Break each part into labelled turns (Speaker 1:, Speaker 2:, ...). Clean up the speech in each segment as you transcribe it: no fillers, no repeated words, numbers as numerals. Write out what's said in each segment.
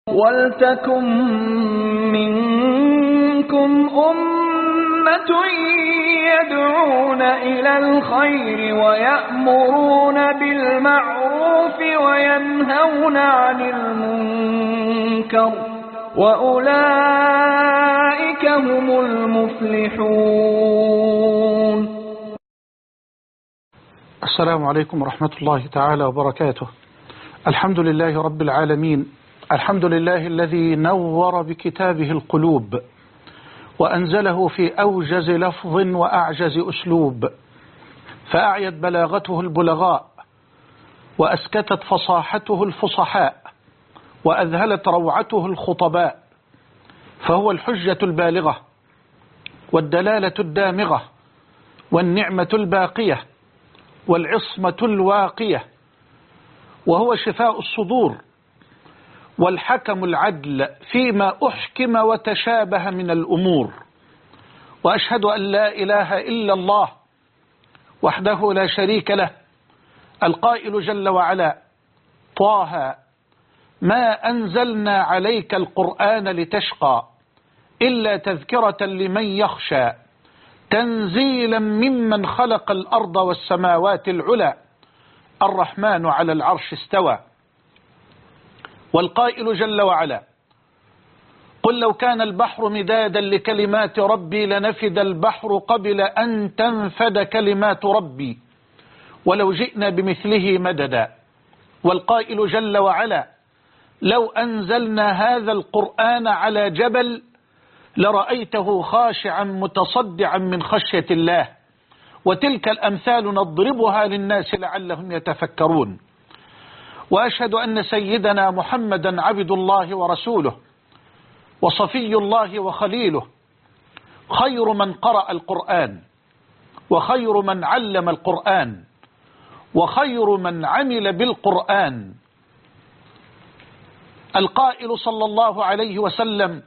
Speaker 1: وَلْتَكُنْ مِنْكُمْ أُمَّةٌ يَدْعُونَ إِلَى الْخَيْرِ وَيَأْمُرُونَ بِالْمَعْرُوفِ وَيَنْهَوْنَ عَنِ الْمُنْكَرِ وَأُولَئِكَ هُمُ الْمُفْلِحُونَ.
Speaker 2: السلام عليكم ورحمة الله تعالى وبركاته. الحمد لله رب العالمين، الحمد لله الذي نور بكتابه القلوب وأنزله في أوجز لفظ وأعجز أسلوب، فأعيت بلاغته البلغاء وأسكتت فصاحته الفصحاء وأذهلت روعته الخطباء، فهو الحجة البالغة والدلالة الدامغة والنعمة الباقية والعصمة الواقية، وهو شفاء الصدور والحكم العدل فيما أحكم وتشابه من الأمور. وأشهد أن لا إله إلا الله وحده لا شريك له، القائل جل وعلا: طه ما أنزلنا عليك القرآن لتشقى إلا تذكرة لمن يخشى تنزيلا ممن خلق الأرض والسماوات العلى الرحمن على العرش استوى. والقائل جل وعلا: قل لو كان البحر مدادا لكلمات ربي لنفد البحر قبل أن تنفد كلمات ربي ولو جئنا بمثله مددا. والقائل جل وعلا: لو أنزلنا هذا القرآن على جبل لرأيته خاشعا متصدعا من خشية الله. وتلك الأمثال نضربها للناس لعلهم يتفكرون. وأشهد أن سيدنا محمدا عبد الله ورسوله وصفي الله وخليله، خير من قرأ القرآن وخير من علم القرآن وخير من عمل بالقرآن. القائل صلى الله عليه وسلم: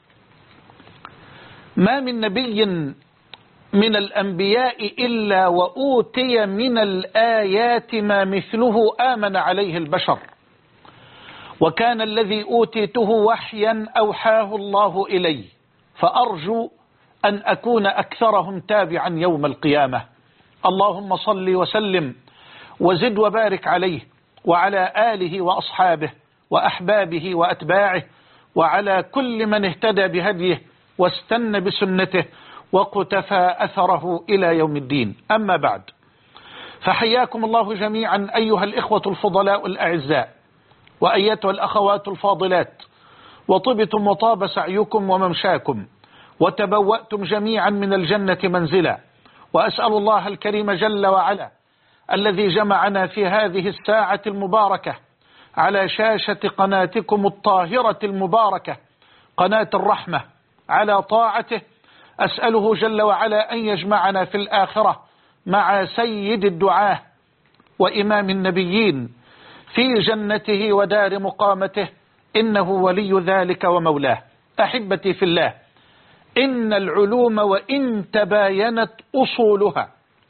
Speaker 2: ما من نبي من الأنبياء إلا وأوتي من الآيات ما مثله آمن عليه البشر، وكان الذي أوتيته وحيا أوحاه الله إلي، فأرجو أن أكون أكثرهم تابعا يوم القيامة. اللهم صل وسلم وزد وبارك عليه وعلى آله وأصحابه وأحبابه وأتباعه وعلى كل من اهتدى بهديه واستنى بسنته وقتفى أثره إلى يوم الدين. أما بعد، فحياكم الله جميعا أيها الإخوة الفضلاء الأعزاء وأيتها الأخوات الفاضلات، وطبتم وطاب سعيكم وممشاكم وتبوأتم جميعا من الجنة منزلا. وأسأل الله الكريم جل وعلا الذي جمعنا في هذه الساعة المباركة على شاشة قناتكم الطاهرة المباركة قناة الرحمة على طاعته، أسأله جل وعلا أن يجمعنا في الآخرة مع سيد الدعاة وإمام النبيين في جنته ودار مقامته، إنه ولي ذلك ومولاه. أحبتي في الله، إن العلوم وإن تباينت أصولها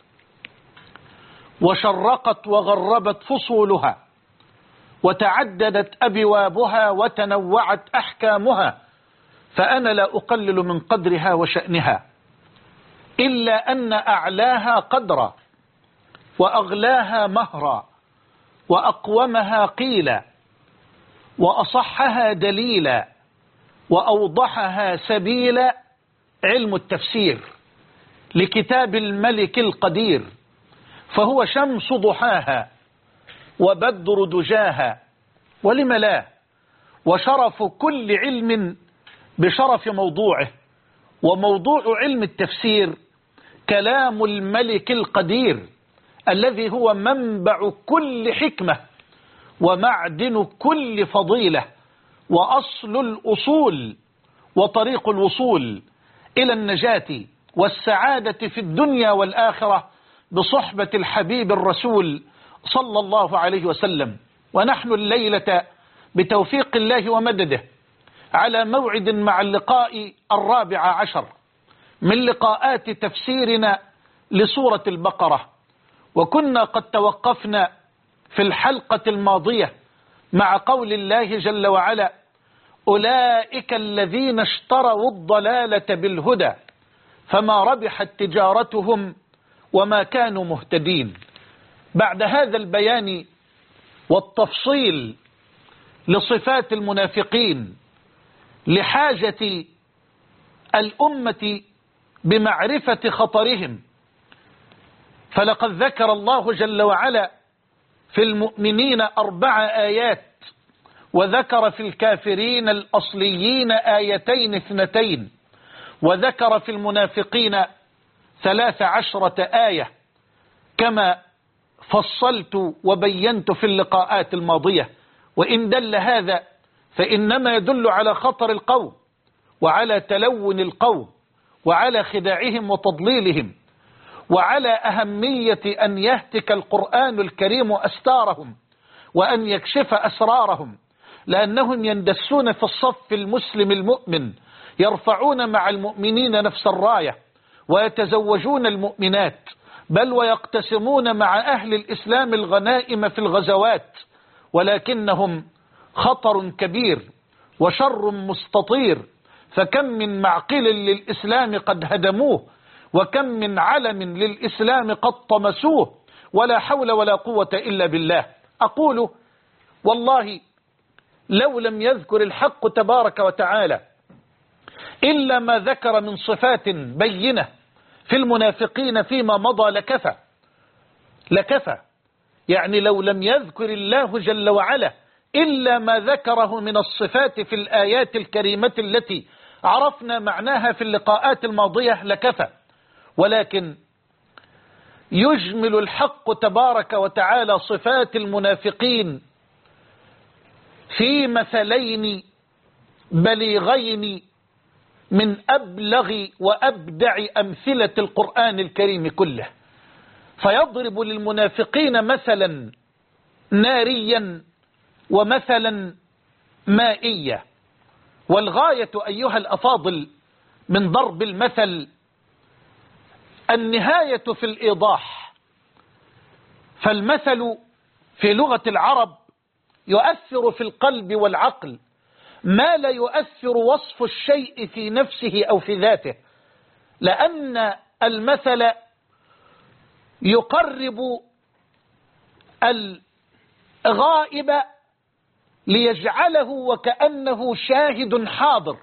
Speaker 2: وشرقت وغربت فصولها وتعددت أبوابها وتنوعت أحكامها، فأنا لا أقلل من قدرها وشأنها، إلا أن أعلاها قدرا وأغلاها مهرا وأقومها قيلا وأصحها دليلا وأوضحها سبيلا علم التفسير لكتاب الملك القدير، فهو شمس ضحاها وبدر دجاها، ولم لا، وشرف كل علم بشرف موضوعه. وموضوع علم التفسير كلام الملك القدير الذي هو منبع كل حكمة ومعدن كل فضيلة وأصل الأصول وطريق الوصول إلى النجاة والسعادة في الدنيا والآخرة بصحبة الحبيب الرسول صلى الله عليه وسلم. ونحن الليلة بتوفيق الله ومدده على موعد مع اللقاء 14 من لقاءات تفسيرنا لسورة البقرة، وكنا قد توقفنا في الحلقة الماضية مع قول الله جل وعلا: أولئك الذين اشتروا الضلالة بالهدى فما ربحت تجارتهم وما كانوا مهتدين. بعد هذا البيان والتفصيل لصفات المنافقين لحاجة الأمة بمعرفة خطرهم، فلقد ذكر الله جل وعلا في المؤمنين 4 آيات، وذكر في الكافرين الأصليين 2 وذكر في المنافقين 13 آية كما فصلت وبينت في اللقاءات الماضية. وإن دل هذا فإنما يدل على خطر القوم وعلى تلون القوم وعلى خداعهم وتضليلهم وعلى أهمية أن يهتك القرآن الكريم أستارهم وأن يكشف أسرارهم، لأنهم يندسون في الصف المسلم المؤمن، يرفعون مع المؤمنين نفس الراية ويتزوجون المؤمنات، بل ويقتسمون مع أهل الإسلام الغنائم في الغزوات، ولكنهم خطر كبير وشر مستطير. فكم من معقل للإسلام قد هدموه، وكم من علم للإسلام قد طمسوه، ولا حول ولا قوة إلا بالله. أقول والله لو لم يذكر الحق تبارك وتعالى إلا ما ذكر من صفات بينة في المنافقين فيما مضى لكفى. يعني لو لم يذكر الله جل وعلا إلا ما ذكره من الصفات في الآيات الكريمة التي عرفنا معناها في اللقاءات الماضية لكفى، ولكن يجمل الحق تبارك وتعالى صفات المنافقين في مثلين بليغين من أبلغ وأبدع أمثلة القرآن الكريم كله، فيضرب للمنافقين مثلا ناريا ومثلا مائيا. والغاية أيها الأفاضل من ضرب المثل النهاية في الإيضاح، فالمثل في لغة العرب يؤثر في القلب والعقل ما لا يؤثر وصف الشيء في نفسه أو في ذاته، لأن المثل يقرب الغائب ليجعله وكأنه شاهد حاضر.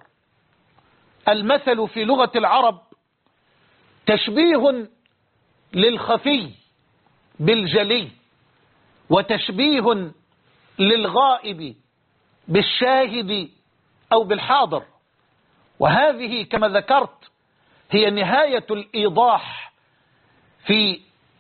Speaker 2: المثل في لغة العرب تشبيه للخفي بالجلي، وتشبيه للغائب بالشاهد أو بالحاضر، وهذه كما ذكرت هي نهاية الإيضاح في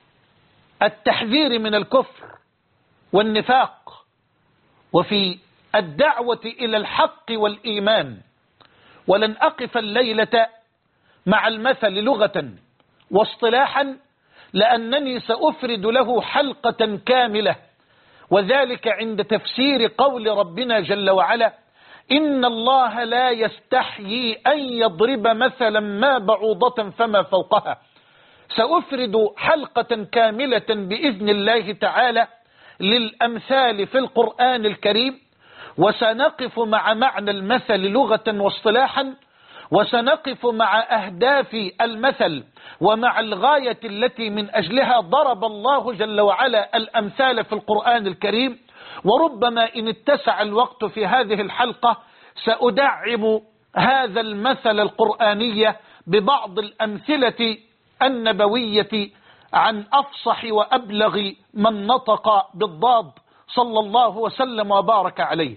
Speaker 2: التحذير من الكفر والنفاق وفي الدعوة إلى الحق والإيمان. ولن أقف الليلة مع المثل لغة واصطلاحا، لأنني سأفرد له حلقة كاملة، وذلك عند تفسير قول ربنا جل وعلا: إن الله لا يستحيي أن يضرب مثلا ما بعوضة فما فوقها. سأفرد حلقة كاملة بإذن الله تعالى للأمثال في القرآن الكريم، وسنقف مع معنى المثل لغة واصطلاحا، وسنقف مع أهداف المثل ومع الغاية التي من أجلها ضرب الله جل وعلا الأمثال في القرآن الكريم. وربما إن اتسع الوقت في هذه الحلقة سأدعم هذا المثل القرآني ببعض الأمثلة النبوية عن أفصح وأبلغ من نطق بالضاد صلى الله وسلم وبارك عليه.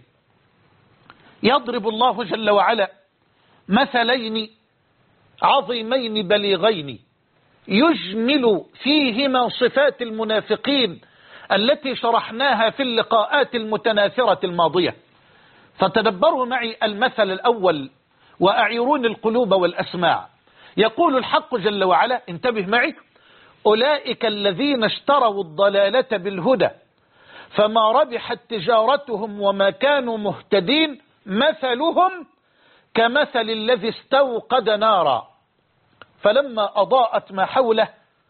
Speaker 2: يضرب الله جل وعلا مثلين عظيمين بليغين يجمل فيهما صفات المنافقين التي شرحناها في اللقاءات المتناثرة الماضية. فتدبروا معي المثل الأول وأعيرون القلوب والأسماع. يقول الحق جل وعلا، انتبه معي: أولئك الذين اشتروا الضلالة بالهدى فما ربحت تجارتهم وما كانوا مهتدين مثلهم كمثل الذي استوقد نارا فلما أضاءت ما حوله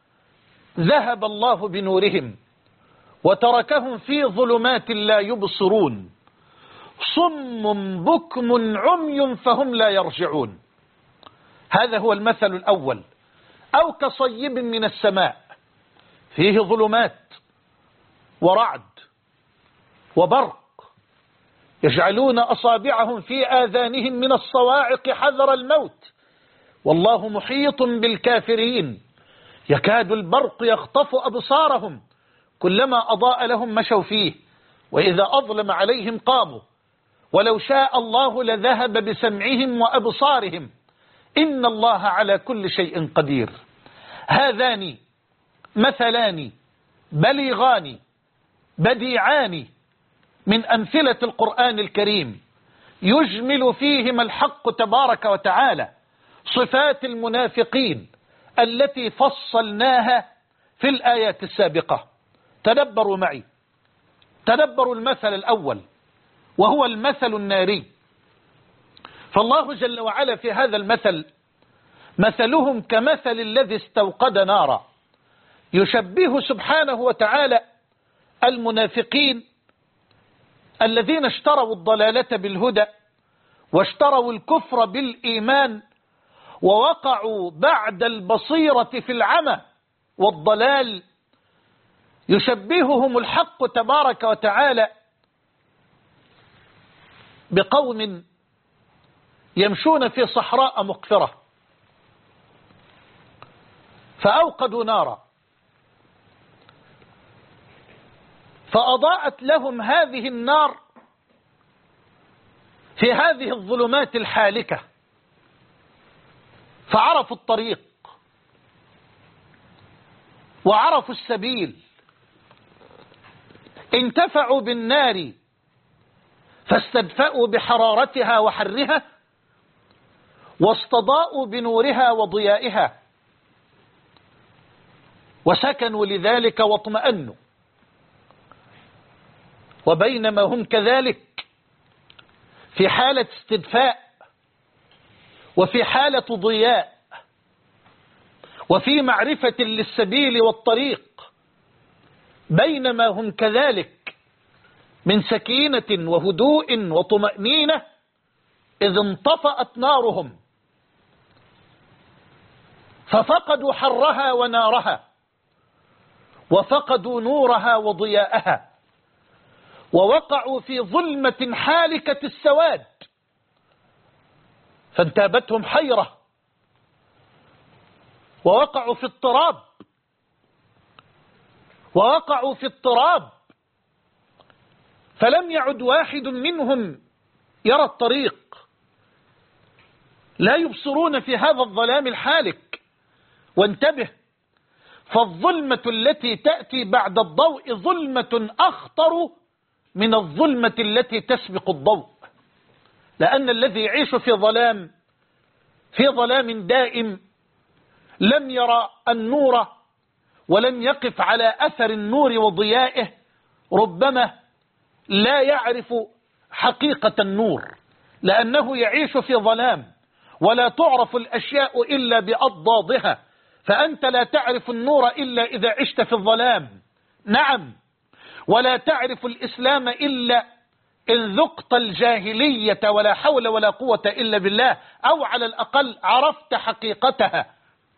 Speaker 2: ذهب الله بنورهم وتركهم في ظلمات لا يبصرون صم بكم عمي فهم لا يرجعون. هذا هو المثل الأول. أو كصيب من السماء فيه ظلمات ورعد وبرق يجعلون أصابعهم في آذانهم من الصواعق حذر الموت والله محيط بالكافرين يكاد البرق يخطف أبصارهم كلما أضاء لهم مشوا فيه وإذا أظلم عليهم قاموا ولو شاء الله لذهب بسمعهم وأبصارهم إن الله على كل شيء قدير. هذان مثلان بليغان بديعان من أمثلة القرآن الكريم يجمل فيهما الحق تبارك وتعالى صفات المنافقين التي فصلناها في الآيات السابقة. تدبروا معي، تدبروا المثل الأول وهو المثل الناري. فالله جل وعلا في هذا المثل مثلهم كمثل الذي استوقد نارا، يشبه سبحانه وتعالى المنافقين الذين اشتروا الضلالة بالهدى واشتروا الكفر بالإيمان ووقعوا بعد البصيرة في العمى والضلال. يشبههم الحق تبارك وتعالى بقوم يمشون في صحراء مقفرة فأوقدوا نارا فأضاءت لهم هذه النار في هذه الظلمات الحالكة فعرفوا الطريق وعرفوا السبيل. انتفعوا بالنار فاستدفأوا بحرارتها وحرها واستضاءوا بنورها وضيائها وسكنوا لذلك واطمأنوا. وبينما هم كذلك في حالة استدفاء وفي حالة ضياء وفي معرفة للسبيل والطريق، بينما هم كذلك من سكينة وهدوء وطمأنينة إذ انطفأت نارهم ففقدوا حرها ونارها وفقدوا نورها وضياءها ووقعوا في ظلمة حالكة السواد فانتابتهم حيرة ووقعوا في اضطراب فلم يعد واحد منهم يرى الطريق، لا يبصرون في هذا الظلام الحالك. وانتبه، فالظلمة التي تأتي بعد الضوء ظلمة أخطر من الظلمة التي تسبق الضوء، لأن الذي يعيش في ظلام دائم لم يرى النور ولم يقف على أثر النور وضيائه ربما لا يعرف حقيقة النور، لأنه يعيش في ظلام ولا تعرف الأشياء إلا بأضدادها، فأنت لا تعرف النور إلا إذا عشت في الظلام. نعم، ولا تعرف الإسلام إلا إن ذقت الجاهلية ولا حول ولا قوة إلا بالله، أو على الأقل عرفت حقيقتها.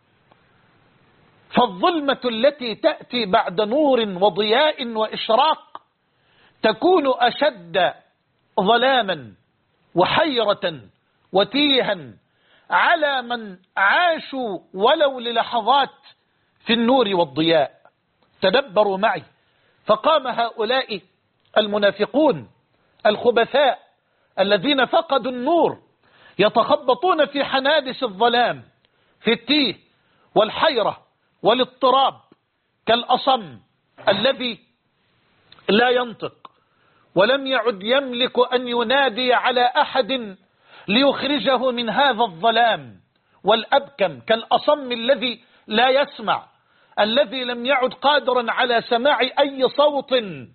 Speaker 2: فالظلمة التي تأتي بعد نور وضياء وإشراق تكون أشد ظلاما وحيرة وتيها على من عاشوا ولو للحظات في النور والضياء. تدبروا معي، فقام هؤلاء المنافقون الخبثاء الذين فقدوا النور يتخبطون في حنادس الظلام في التيه والحيرة والاضطراب كالأصم الذي لا ينطق ولم يعد يملك أن ينادي على أحد ليخرجه من هذا الظلام، والأبكم كالأصم الذي لا يسمع، الذي لم يعد قادرا على سماع أي صوت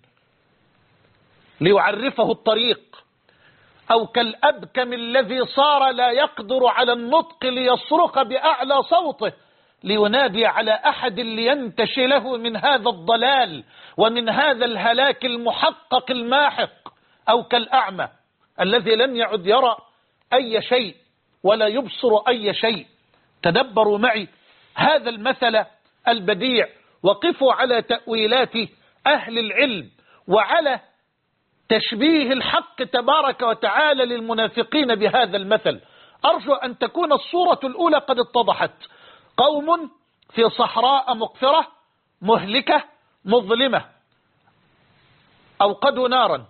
Speaker 2: ليعرفه الطريق، أو كالأبكم الذي صار لا يقدر على النطق ليصرخ بأعلى صوته لينادي على أحد لينتشله من هذا الضلال ومن هذا الهلاك المحقق الماحق، أو كالأعمى الذي لم يعد يرى أي شيء ولا يبصر أي شيء. تدبروا معي هذا المثل البديع، وقفوا على تأويلات أهل العلم وعلى تشبيه الحق تبارك وتعالى للمنافقين بهذا المثل. أرجو أن تكون الصورة الأولى قد اتضحت. قوم في صحراء مقفرة مهلكة مظلمة، أوقدوا نارا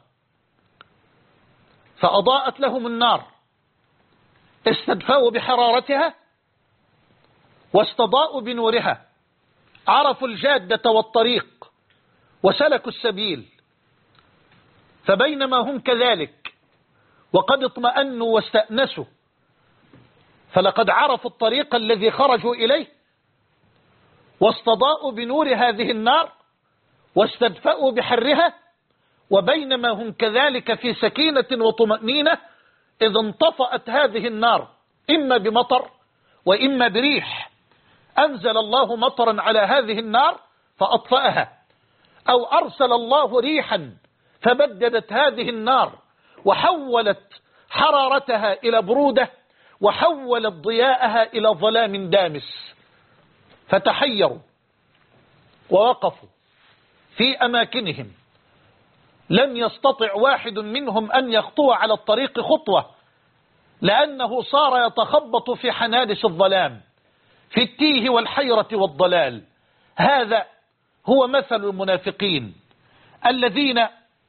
Speaker 2: فأضاءت لهم النار، استدفأوا بحرارتها واستضاءوا بنورها، عرفوا الجادة والطريق وسلكوا السبيل. فبينما هم كذلك وقد اطمأنوا واستأنسوا، فلقد عرفوا الطريق الذي خرجوا إليه واستضاءوا بنور هذه النار واستدفأوا بحرها. وبينما هم كذلك في سكينة وطمأنينة إذا انطفأت هذه النار إما بمطر وإما بريح، أنزل الله مطرا على هذه النار فأطفأها، أو أرسل الله ريحا فبددت هذه النار وحولت حرارتها إلى برودة وحولت ضياءها إلى ظلام دامس. فتحيروا ووقفوا في أماكنهم، لم يستطع واحد منهم أن يخطو على الطريق خطوة، لأنه صار يتخبط في حنادس الظلام، في التيه والحيرة والضلال. هذا هو مثل المنافقين الذين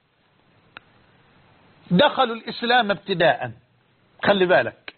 Speaker 2: دخلوا الإسلام ابتداء، خلي بالك،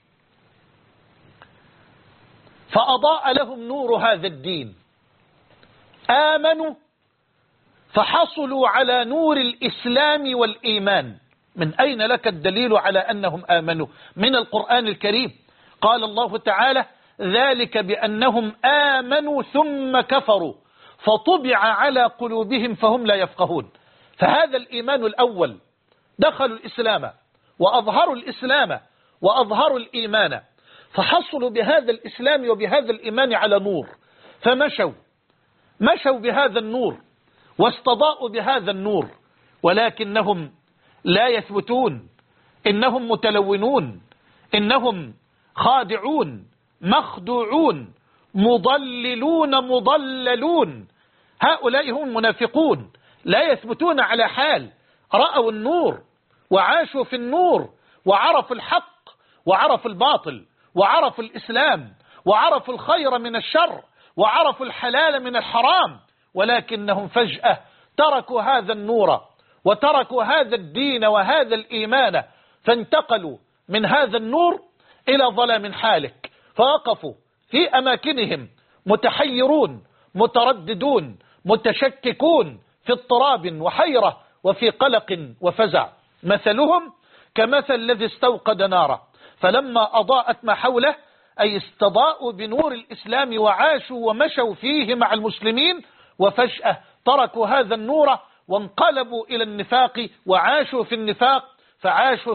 Speaker 2: فأضاء لهم نور هذا الدين، آمنوا فحصلوا على نور الإسلام والإيمان. من أين لك الدليل على أنهم آمنوا؟ من القرآن الكريم. قال الله تعالى: ذلك بأنهم آمنوا ثم كفروا فطبع على قلوبهم فهم لا يفقهون. فهذا الإيمان الأول، دخلوا الإسلام وأظهروا الإسلام وأظهروا الإيمان، فحصلوا بهذا الإسلام وبهذا الإيمان على نور، فمشوا بهذا النور واستضاءوا بهذا النور، ولكنهم لا يثبتون، إنهم متلونون، إنهم خادعون مخدوعون مضللون مضللون. هؤلاء هم المنافقون، لا يثبتون على حال. رأوا النور وعاشوا في النور وعرفوا الحق وعرفوا الباطل وعرفوا الإسلام وعرفوا الخير من الشر وعرفوا الحلال من الحرام، ولكنهم فجأة تركوا هذا النور وتركوا هذا الدين وهذا الإيمان، فانتقلوا من هذا النور إلى ظلام حالك، فوقفوا في أماكنهم متحيرون مترددون متشككون في اضطراب وحيرة وفي قلق وفزع. مثلهم كمثل الذي استوقد نارا فلما أضاءت ما حوله، أي استضاءوا بنور الإسلام وعاشوا ومشوا فيه مع المسلمين، وفجأة تركوا هذا النور وانقلبوا إلى النفاق وعاشوا في النفاق، فعاشوا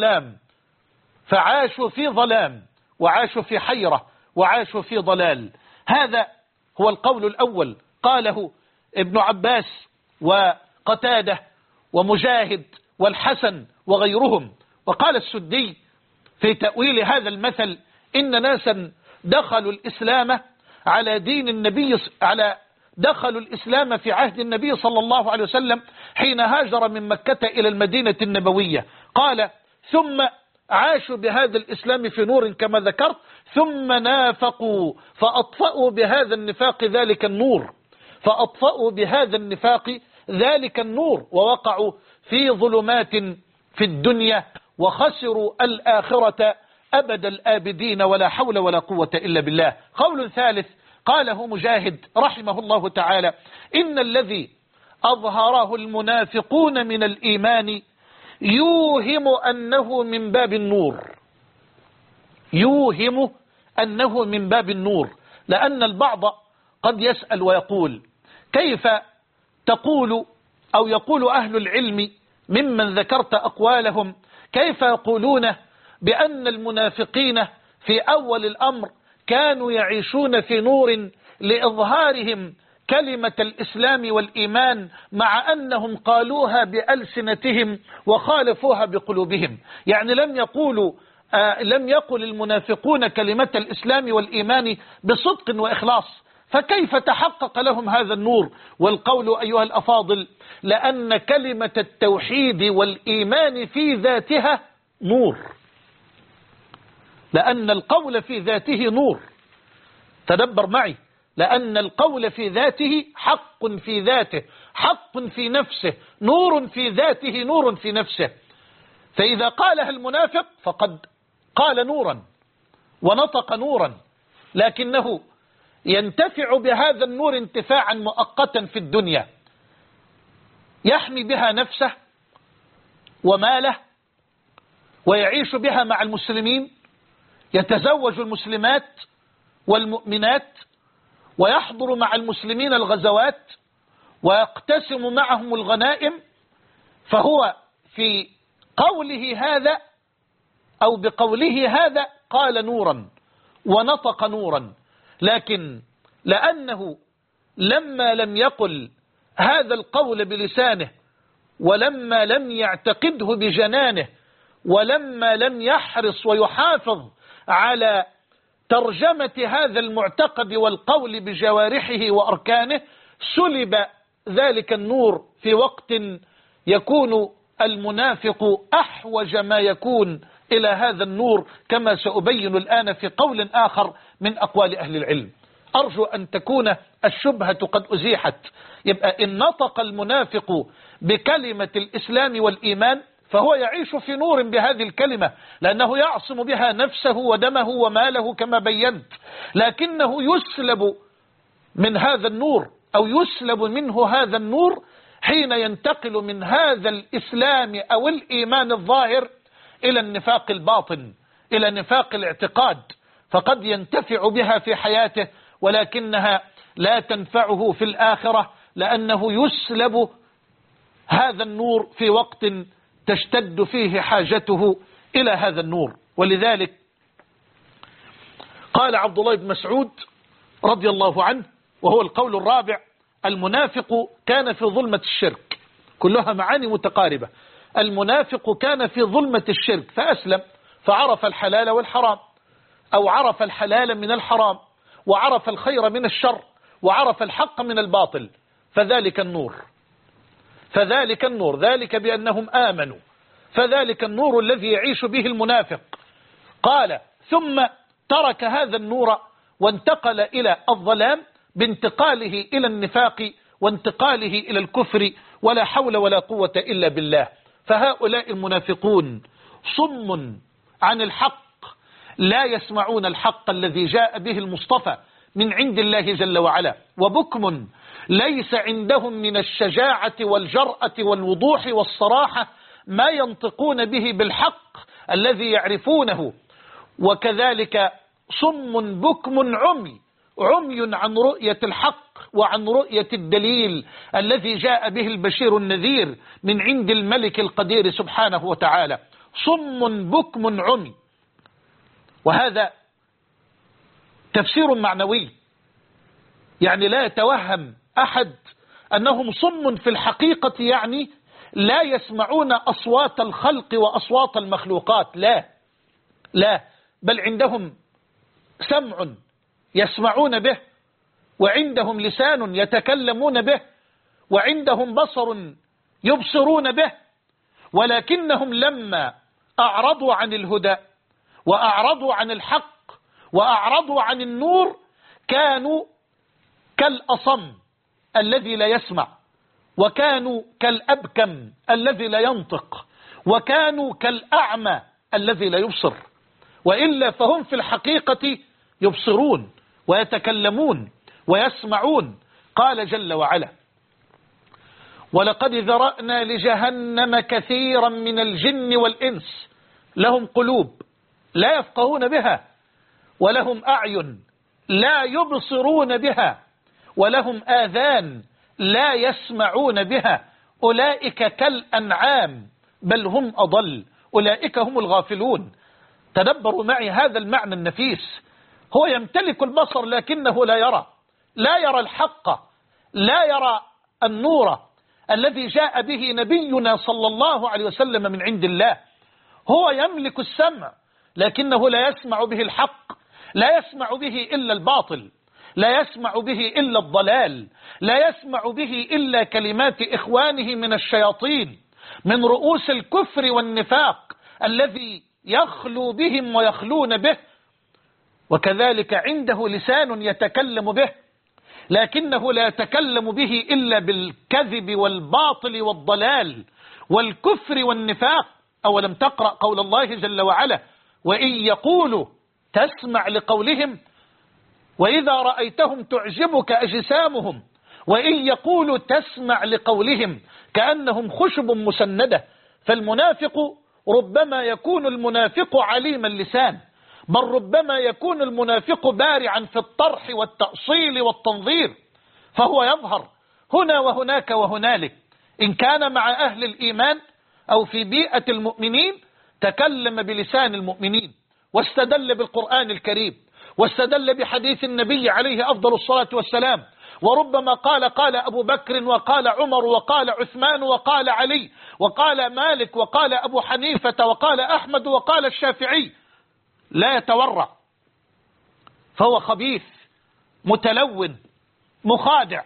Speaker 2: في ظلام وعاشوا في حيرة وعاشوا في ضلال. هذا هو القول الأول، قاله ابن عباس وقتادة ومجاهد والحسن وغيرهم. وقال السدي في تأويل هذا المثل: إن ناسا دخلوا الإسلام على دين النبي، دخلوا الإسلام في عهد النبي صلى الله عليه وسلم حين هاجر من مكة إلى المدينة النبوية. قال: ثم عاشوا بهذا الإسلام في نور كما ذكرت، ثم نافقوا فأطفأوا بهذا النفاق ذلك النور ووقعوا في ظلمات في الدنيا وخسروا الآخرة أبد الآبدين، ولا حول ولا قوة إلا بالله. قول ثالث قاله مجاهد رحمه الله تعالى: إن الذي أظهره المنافقون من الإيمان يوهم أنه من باب النور، لأن البعض قد يسأل ويقول: كيف تقول أو يقول أهل العلم ممن ذكرت أقوالهم، كيف يقولون بأن المنافقين في أول الأمر كانوا يعيشون في نور لإظهارهم كلمة الإسلام والإيمان مع أنهم قالوها بألسنتهم وخالفوها بقلوبهم. يعني لم يقل المنافقون كلمة الإسلام والإيمان بصدق وإخلاص، فكيف تحقق لهم هذا النور؟ والقول أيها الأفاضل لأن كلمة التوحيد والإيمان في ذاتها نور، لأن القول في ذاته نور. تدبر معي، لأن القول في ذاته حق في ذاته، حق في نفسه، نور في ذاته، نور في نفسه. فإذا قالها المنافق فقد قال نورا ونطق نورا، لكنه ينتفع بهذا النور انتفاعا مؤقتا في الدنيا، يحمي بها نفسه وماله، ويعيش بها مع المسلمين، يتزوج المسلمات والمؤمنات، ويحضر مع المسلمين الغزوات، ويقتسم معهم الغنائم. فهو في قوله هذا أو بقوله هذا قال نورا ونطق نورا، لكن لأنه لما لم يقل هذا القول بلسانه، ولما لم يعتقده بجنانه، ولما لم يحرص ويحافظ على ترجمة هذا المعتقد والقول بجوارحه وأركانه، سلب ذلك النور في وقت يكون المنافق أحوج ما يكون إلى هذا النور، كما سأبين الآن في قول آخر من أقوال أهل العلم. أرجو أن تكون الشبهة قد أزيحت. يبقى إن نطق المنافق بكلمة الإسلام والإيمان فهو يعيش في نور بهذه الكلمة، لأنه يعصم بها نفسه ودمه وماله كما بينت، لكنه يسلب من هذا النور أو يسلب منه هذا النور حين ينتقل من هذا الإسلام أو الإيمان الظاهر إلى النفاق الباطن، إلى نفاق الاعتقاد، فقد ينتفع بها في حياته ولكنها لا تنفعه في الآخرة، لأنه يسلب هذا النور في وقت تشتد فيه حاجته إلى هذا النور. ولذلك قال عبد الله بن مسعود رضي الله عنه، وهو القول الرابع: المنافق كان في ظلمة الشرك. كلها معاني متقاربة. المنافق كان في ظلمة الشرك فأسلم، فعرف الحلال والحرام، أو عرف الحلال من الحرام، وعرف الخير من الشر، وعرف الحق من الباطل، فذلك النور، فذلك النور، ذلك بأنهم آمنوا، فذلك النور الذي يعيش به المنافق. قال: ثم ترك هذا النور وانتقل إلى الظلام بانتقاله إلى النفاق وانتقاله إلى الكفر، ولا حول ولا قوة إلا بالله. فهؤلاء المنافقون صم عن الحق، لا يسمعون الحق الذي جاء به المصطفى من عند الله جل وعلا، وبكم ليس عندهم من الشجاعة والجرأة والوضوح والصراحة ما ينطقون به بالحق الذي يعرفونه. وكذلك صم بكم عمي عن رؤية الحق وعن رؤية الدليل الذي جاء به البشير النذير من عند الملك القدير سبحانه وتعالى. صم بكم عمي، وهذا تفسير معنوي، يعني لا يتوهم أحد أنهم صم في الحقيقة، يعني لا يسمعون أصوات الخلق وأصوات المخلوقات، لا، بل عندهم سمع يسمعون به، وعندهم لسان يتكلمون به، وعندهم بصر يبصرون به، ولكنهم لما أعرضوا عن الهدى وأعرضوا عن الحق وأعرضوا عن النور كانوا كالأصم الذي لا يسمع، وكانوا كالأبكم الذي لا ينطق، وكانوا كالأعمى الذي لا يبصر. وإلا فهم في الحقيقة يبصرون ويتكلمون ويسمعون. قال جل وعلا: ولقد ذرأنا لجهنم كثيرا من الجن والإنس لهم قلوب لا يفقهون بها، ولهم أعين لا يبصرون بها، ولهم آذان لا يسمعون بها، أولئك كالأنعام بل هم أضل، أولئك هم الغافلون. تدبروا معي هذا المعنى النفيس. هو يمتلك البصر لكنه لا يرى الحق، لا يرى النور الذي جاء به نبينا صلى الله عليه وسلم من عند الله. هو يملك السمع لكنه لا يسمع به الحق، لا يسمع به إلا الباطل، لا يسمع به إلا الضلال، لا يسمع به إلا كلمات إخوانه من الشياطين، من رؤوس الكفر والنفاق الذي يخلو بهم ويخلون به. وكذلك عنده لسان يتكلم به، لكنه لا يتكلم به إلا بالكذب والباطل والضلال والكفر والنفاق. أولم تقرأ قول الله جل وعلا: وإن يقولوا تسمع لقولهم وإذا رأيتهم تعجبك أجسامهم وإن يقولوا تسمع لقولهم كأنهم خشب مسندة. فالمنافق ربما يكون المنافق عليم اللسان، بل ربما يكون المنافق بارعا في الطرح والتأصيل والتنظير، فهو يظهر هنا وهناك وهنالك. إن كان مع أهل الإيمان أو في بيئة المؤمنين تكلم بلسان المؤمنين، واستدل بالقرآن الكريم، واستدل بحديث النبي عليه أفضل الصلاة والسلام، وربما قال أبو بكر وقال عمر وقال عثمان وقال علي وقال مالك وقال أبو حنيفة وقال أحمد وقال الشافعي. لا يتورع، فهو خبيث متلون مخادع.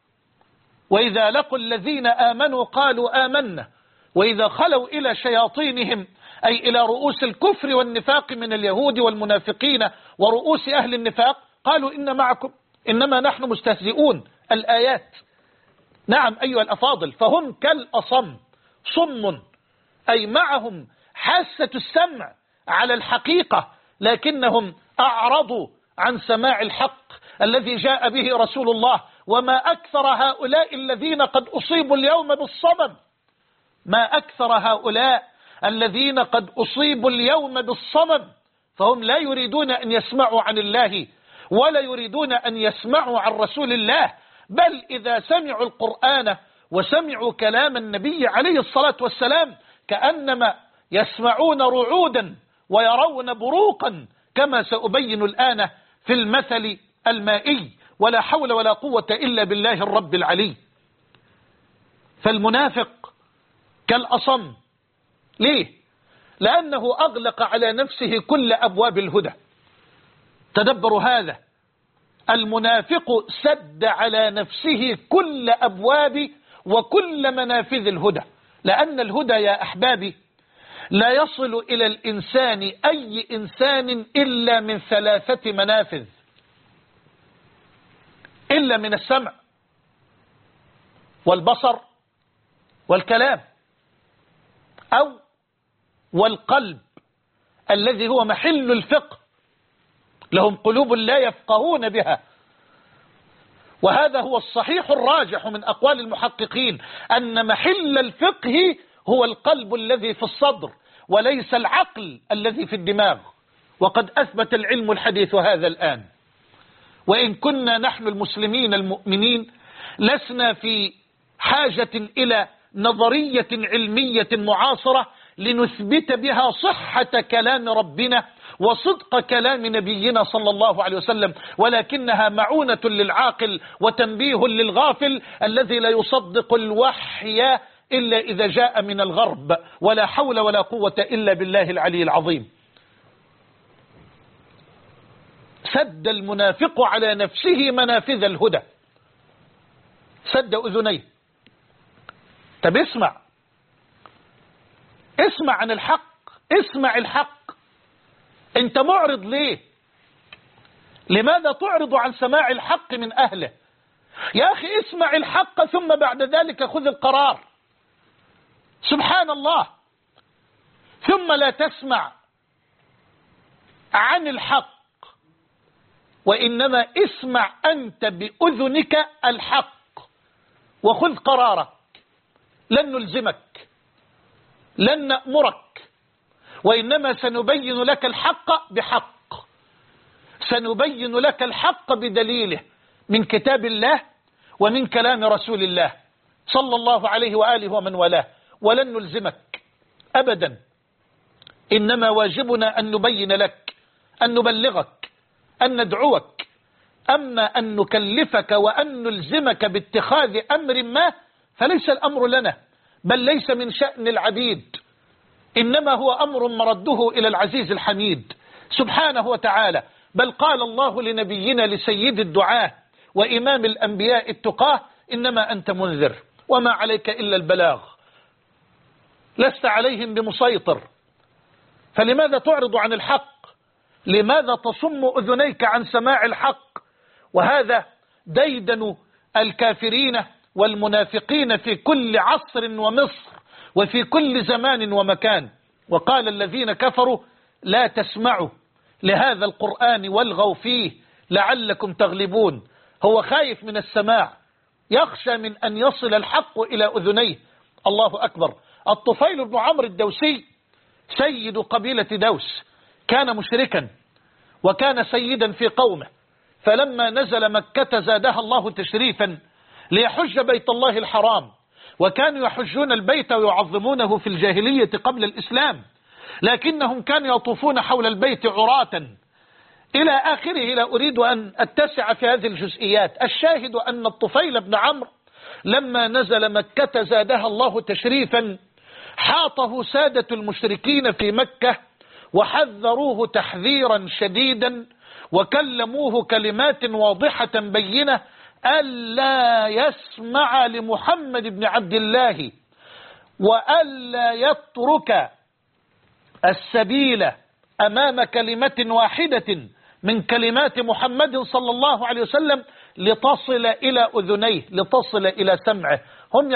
Speaker 2: وإذا لقوا الذين آمنوا قالوا آمنا وإذا خلوا إلى شياطينهم أي إلى رؤوس الكفر والنفاق من اليهود والمنافقين ورؤوس أهل النفاق قالوا إن معكم إنما نحن مستهزئون. الآيات. نعم أيها الأفاضل، فهم كالأصم، صم، أي معهم حاسة السمع على الحقيقة، لكنهم أعرضوا عن سماع الحق الذي جاء به رسول الله. وما أكثر هؤلاء الذين قد أصيبوا اليوم بالصمم، ما أكثر هؤلاء الذين قد أصيبوا اليوم بالصمم، فهم لا يريدون أن يسمعوا عن الله ولا يريدون أن يسمعوا عن رسول الله، بل إذا سمعوا القرآن وسمعوا كلام النبي عليه الصلاة والسلام كأنما يسمعون رعودا ويرون بروقا، كما سأبين الآن في المثل المائي. ولا حول ولا قوة إلا بالله الرب العلي. فالمنافق كالأصم. ليه؟ لأنه أغلق على نفسه كل أبواب الهدى. تدبروا هذا، المنافق سد على نفسه كل أبواب وكل منافذ الهدى، لأن الهدى يا أحبابي لا يصل إلى الإنسان أي إنسان إلا من 3 منافذ، إلا من السمع والبصر والكلام، أو والقلب الذي هو محل الفقه. لهم قلوب لا يفقهون بها. وهذا هو الصحيح الراجح من أقوال المحققين، أن محل الفقه هو القلب الذي في الصدر وليس العقل الذي في الدماغ. وقد أثبت العلم الحديث هذا الآن. وإن كنا نحن المسلمين المؤمنين لسنا في حاجة إلى نظرية علمية معاصرة لنثبت بها صحة كلام ربنا وصدق كلام نبينا صلى الله عليه وسلم، ولكنها معونة للعاقل وتنبيه للغافل الذي لا يصدق الوحي إلا إذا جاء من الغرب. ولا حول ولا قوة إلا بالله العلي العظيم. سد المنافق على نفسه منافذ الهدى، سد أذنيه. طب اسمع عن الحق، اسمع الحق. انت معرض ليه؟ لماذا تعرض عن سماع الحق من أهله؟ يا أخي اسمع الحق ثم بعد ذلك خذ القرار. سبحان الله. ثم لا تسمع عن الحق، وإنما اسمع أنت بأذنك الحق وخذ قرارك. لن نلزمك، لن نأمرك، وإنما سنبين لك الحق بحق، سنبين لك الحق بدليله من كتاب الله ومن كلام رسول الله صلى الله عليه وآله ومن والاه. ولن نلزمك أبدا، إنما واجبنا أن نبين لك، أن نبلغك، أن ندعوك أما أن نكلفك وأن نلزمك باتخاذ أمر ما فليس الأمر لنا، بل ليس من شأن العبيد، إنما هو أمر مرده إلى العزيز الحميد سبحانه وتعالى. بل قال الله لنبينا لسيد الدعاة وإمام الأنبياء التقاه: إنما أنت منذر وما عليك إلا البلاغ، لست عليهم بمسيطر. فلماذا تعرض عن الحق؟ لماذا تصم أذنيك عن سماع الحق؟ وهذا ديدن الكافرين والمنافقين في كل عصر ومصر وفي كل زمان ومكان. وقال الذين كفروا: لا تسمعوا لهذا القرآن والغوا فيه لعلكم تغلبون. هو خايف من السماع، يخشى من أن يصل الحق إلى أذنيه. الله أكبر. الطفيل بن عمرو الدوسي سيد قبيلة دوس، كان مشركا وكان سيدا في قومه، فلما نزل مكة زادها الله تشريفا ليحج بيت الله الحرام، وكانوا يحجون البيت ويعظمونه في الجاهلية قبل الإسلام، لكنهم كانوا يطوفون حول البيت عراة إلى آخره. لا أريد أن أتسع في هذه الجزئيات. الشاهد أن الطفيل بن عمرو لما نزل مكة زادها الله تشريفا حاطه سادة المشركين في مكة وحذروه تحذيرا شديدا، وكلموه كلمات واضحة بينة ألا يسمع لمحمد بن عبد الله، وألا يترك السبيل أمام كلمة واحدة من كلمات محمد صلى الله عليه وسلم لتصل إلى أذنيه، لتصل إلى سمعه. هم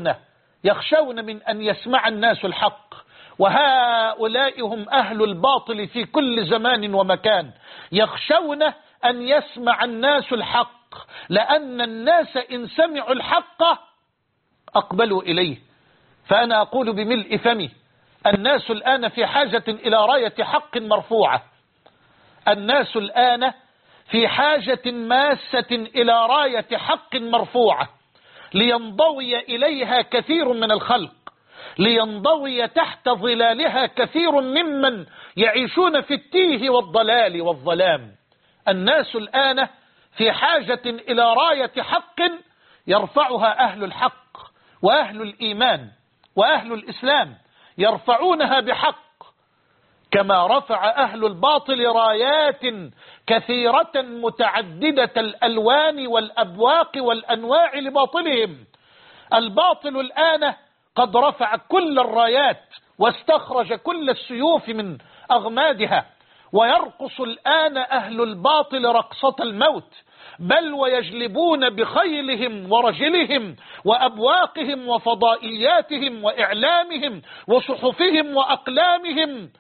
Speaker 2: يخشون من أن يسمع الناس الحق، وهؤلاء هم أهل الباطل في كل زمان ومكان. يخشون أن يسمع الناس الحق، لأن الناس إن سمعوا الحق أقبلوا إليه. فأنا أقول بملء فمي: الناس الآن في حاجة إلى راية حق مرفوعة. الناس الآن في حاجة ماسة إلى راية حق مرفوعة، لينضوي إليها كثير من الخلق، لينضوي تحت ظلالها كثير ممن يعيشون في التيه والضلال والظلام. الناس الآن في حاجة إلى راية حق يرفعها أهل الحق وأهل الإيمان وأهل الإسلام، يرفعونها بحق، كما رفع أهل الباطل رايات كثيرة متعددة الألوان والأبواق والأنواع لباطلهم. الباطل الآن قد رفع كل الرايات واستخرج كل السيوف من أغمادها، ويرقص الآن أهل الباطل رقصة الموت، بل ويجلبون بخيلهم ورجلهم وأبواقهم وفضائياتهم وإعلامهم وصحفهم وأقلامهم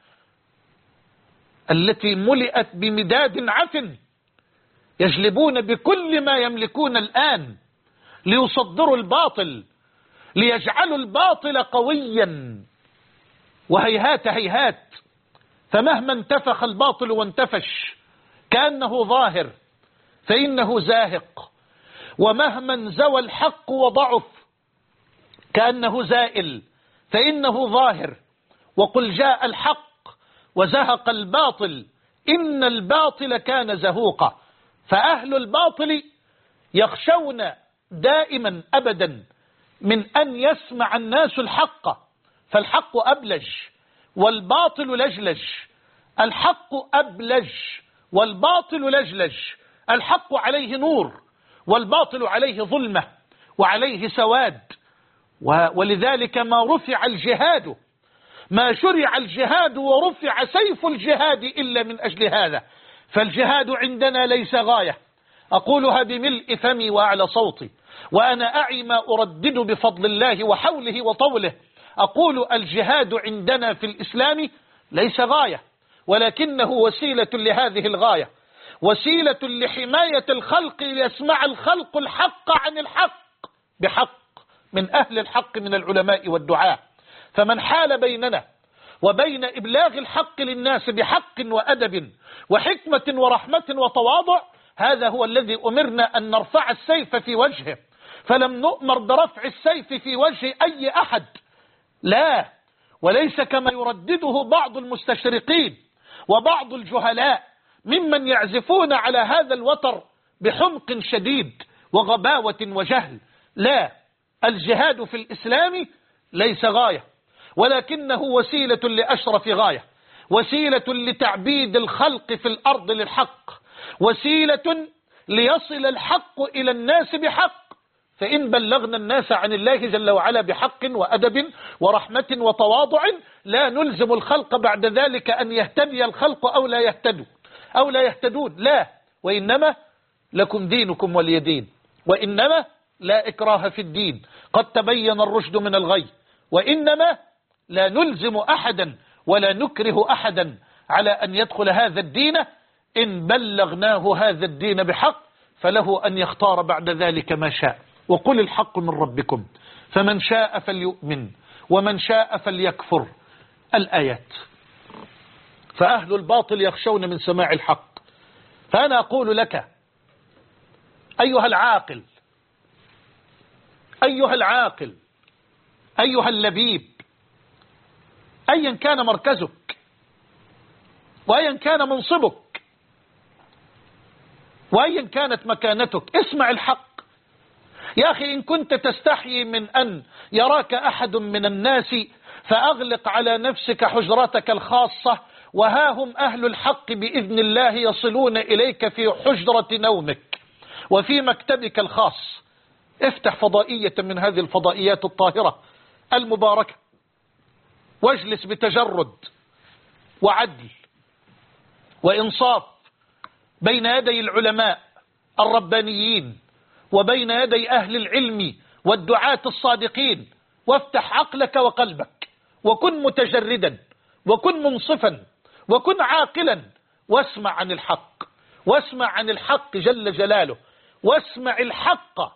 Speaker 2: التي ملئت بمداد عفن، يجلبون بكل ما يملكون الآن ليصدروا الباطل، ليجعلوا الباطل قويا. وهيهات هيهات، فمهما انتفخ الباطل وانتفش كأنه ظاهر فإنه زاهق، ومهما انزوى الحق وضعف كأنه زائل فإنه ظاهر. وقل جاء الحق وزهق الباطل إن الباطل كان زهوقا. فأهل الباطل يخشون دائما أبدا من أن يسمع الناس الحق، فالحق أبلج والباطل لجلج. الحق أبلج والباطل لجلج. الحق عليه نور والباطل عليه ظلمة وعليه سواد. ولذلك ما رفع الجهاد، ما شرع الجهاد ورفع سيف الجهاد إلا من أجل هذا. فالجهاد عندنا ليس غاية، أقولها بملء فمي وأعلى صوتي، وأنا أعي ما أردد بفضل الله وحوله وطوله. أقول الجهاد عندنا في الإسلام ليس غاية، ولكنه وسيلة لهذه الغاية، وسيلة لحماية الخلق ليسمع الخلق الحق عن الحق بحق من أهل الحق من العلماء والدعاء. فمن حال بيننا وبين إبلاغ الحق للناس بحق وأدب وحكمة ورحمة وتواضع، هذا هو الذي أمرنا أن نرفع السيف في وجهه. فلم نؤمر برفع السيف في وجه أي أحد، لا، وليس كما يردده بعض المستشرقين وبعض الجهلاء ممن يعزفون على هذا الوتر بحمق شديد وغباوة وجهل. لا، الجهاد في الإسلام ليس غاية، ولكنه وسيلة لأشرف غاية، وسيلة لتعبيد الخلق في الأرض للحق، وسيلة ليصل الحق إلى الناس بحق. فإن بلغنا الناس عن الله جل وعلا بحق وأدب ورحمة وتواضع لا نلزم الخلق بعد ذلك أن يهتدي الخلق أو لا يهتدون، لا، وإنما لكم دينكم ولي دين، وإنما لا إكراه في الدين، قد تبين الرشد من الغي، وإنما لا نلزم أحدا ولا نكره أحدا على أن يدخل هذا الدين. إن بلغناه هذا الدين بحق فله أن يختار بعد ذلك ما شاء. وقل الحق من ربكم فمن شاء فليؤمن ومن شاء فليكفر. الآيات. فأهل الباطل يخشون من سماع الحق. فأنا أقول لك أيها العاقل، أيها العاقل، أيها اللبيب، أيا كان مركزك وأيا كان منصبك وأيا كانت مكانتك، اسمع الحق. يا أخي إن كنت تستحيي من أن يراك أحد من الناس فأغلق على نفسك حجرتك الخاصة، وها هم أهل الحق بإذن الله يصلون إليك في حجرة نومك وفي مكتبك الخاص. افتح فضائية من هذه الفضائيات الطاهرة المباركة واجلس بتجرد وعدل وإنصاف بين يدي العلماء الربانيين وبين يدي أهل العلم والدعاة الصادقين، وافتح عقلك وقلبك وكن متجردا وكن منصفا وكن عاقلا، واسمع عن الحق، واسمع عن الحق جل جلاله، واسمع الحق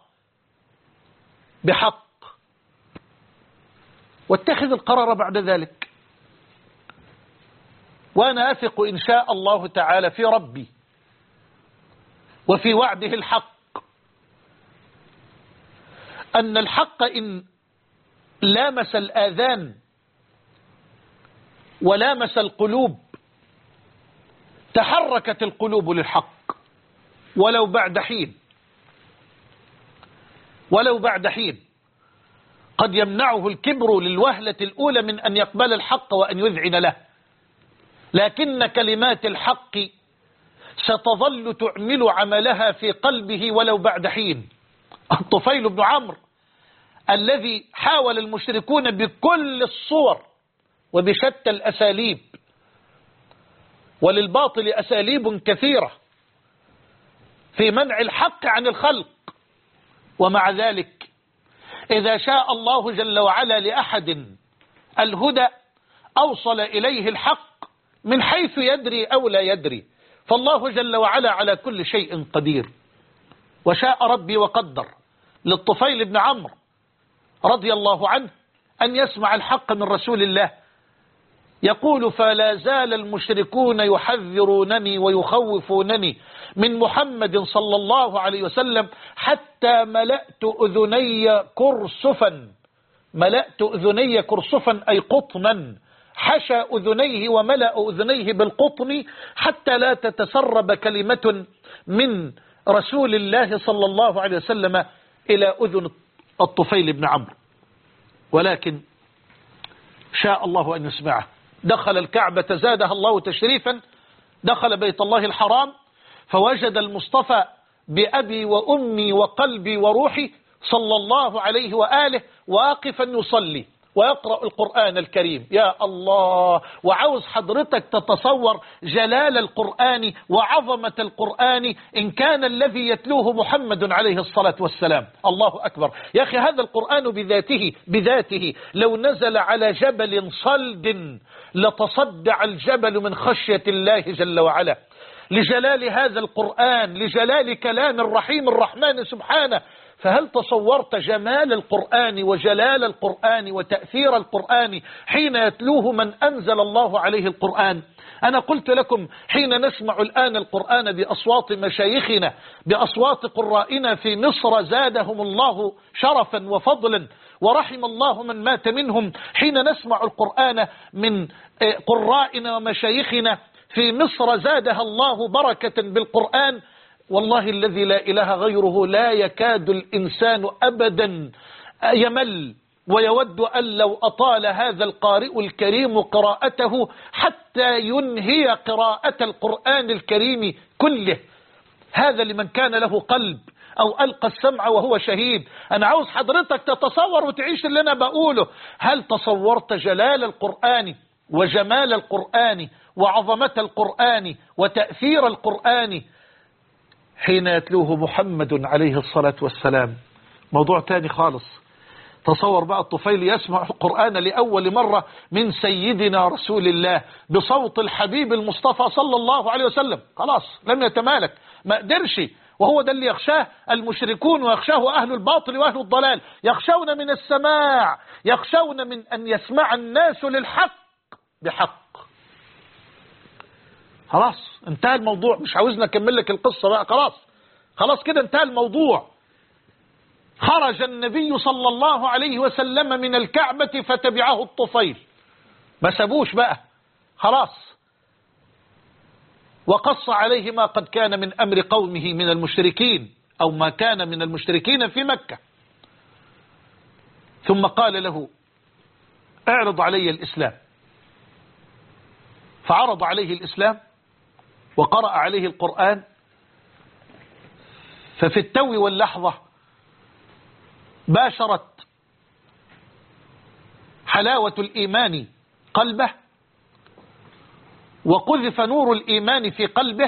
Speaker 2: بحق، واتخذ القرار بعد ذلك. وأنا أثق إن شاء الله تعالى في ربي وفي وعده الحق أن الحق إن لامس الآذان ولامس القلوب تحركت القلوب للحق ولو بعد حين، ولو بعد حين. قد يمنعه الكبر للوهلة الأولى من أن يقبل الحق وأن يذعن له، لكن كلمات الحق ستظل تعمل عملها في قلبه ولو بعد حين. الطفيل بن عمرو الذي حاول المشركون بكل الصور وبشتى الأساليب، وللباطل أساليب كثيرة في منع الحق عن الخلق، ومع ذلك إذا شاء الله جل وعلا لأحد الهدى أوصل إليه الحق من حيث يدري أو لا يدري، فالله جل وعلا على كل شيء قدير. وشاء ربي وقدر للطفيل بن عمرو رضي الله عنه أن يسمع الحق من رسول الله يقول: فلا زال المشركون يحذرونني ويخوفونني من محمد صلى الله عليه وسلم حتى ملأت أذني كرسفا. ملأت أذني كرسفا أي قطنا، حشى أذنيه وملأ أذنيه بالقطن حتى لا تتسرب كلمة من رسول الله صلى الله عليه وسلم إلى أذن الطفيل بن عمرو، ولكن شاء الله أن يسمعه. دخل الكعبة زادها الله تشريفا، دخل بيت الله الحرام فوجد المصطفى بأبي وأمي وقلبي وروحي صلى الله عليه وآله واقفا يصلي ويقرأ القرآن الكريم. يا الله، وعاوز حضرتك تتصور جلال القرآن وعظمة القرآن إن كان الذي يتلوه محمد عليه الصلاة والسلام. الله أكبر يا أخي، هذا القرآن بذاته لو نزل على جبل صلد لتصدع الجبل من خشية الله جل وعلا، لجلال هذا القرآن، لجلال كلام الرحيم الرحمن سبحانه. فهل تصورت جمال القرآن وجلال القرآن وتأثير القرآن حين يتلوه من أنزل الله عليه القرآن؟ أنا قلت لكم حين نسمع الآن القرآن بأصوات مشايخنا، بأصوات قرائنا في مصر زادهم الله شرفا وفضلا ورحم الله من مات منهم، حين نسمع القرآن من قرائنا ومشايخنا في مصر زادها الله بركة بالقرآن، والله الذي لا إله غيره لا يكاد الإنسان أبدا يمل ويود أن لو أطال هذا القارئ الكريم قراءته حتى ينهي قراءة القرآن الكريم كله. هذا لمن كان له قلب أو ألقى السمع وهو شهيد. أنا عاوز حضرتك تتصور وتعيش اللي أنا بقوله. هل تصورت جلال القرآن وجمال القرآن وعظمة القرآن وتأثير القرآن حين يتلوه محمد عليه الصلاة والسلام؟ موضوع تاني خالص. تصور بقى الطفيل يسمع القرآن لأول مرة من سيدنا رسول الله بصوت الحبيب المصطفى صلى الله عليه وسلم. خلاص لم يتمالك، ما قدرش. وهو ده اللي يخشاه المشركون ويخشاه أهل الباطل وأهل الضلال. يخشون من السماع، يخشون من أن يسمع الناس للحق بحق. خلاص انتهى الموضوع، مش عاوزنا أكمل لك القصة بقى. خلاص كده انتهى الموضوع. خرج النبي صلى الله عليه وسلم من الكعبة فتبعه الطفيل، ما سابوش بقى خلاص. وقص عليه ما قد كان من أمر قومه من المشركين أو ما كان من المشركين في مكة. ثم قال له اعرض علي الإسلام. فعرض عليه الإسلام وقرأ عليه القرآن. ففي التو واللحظة باشرت حلاوة الإيمان قلبه، وقذف نور الإيمان في قلبه،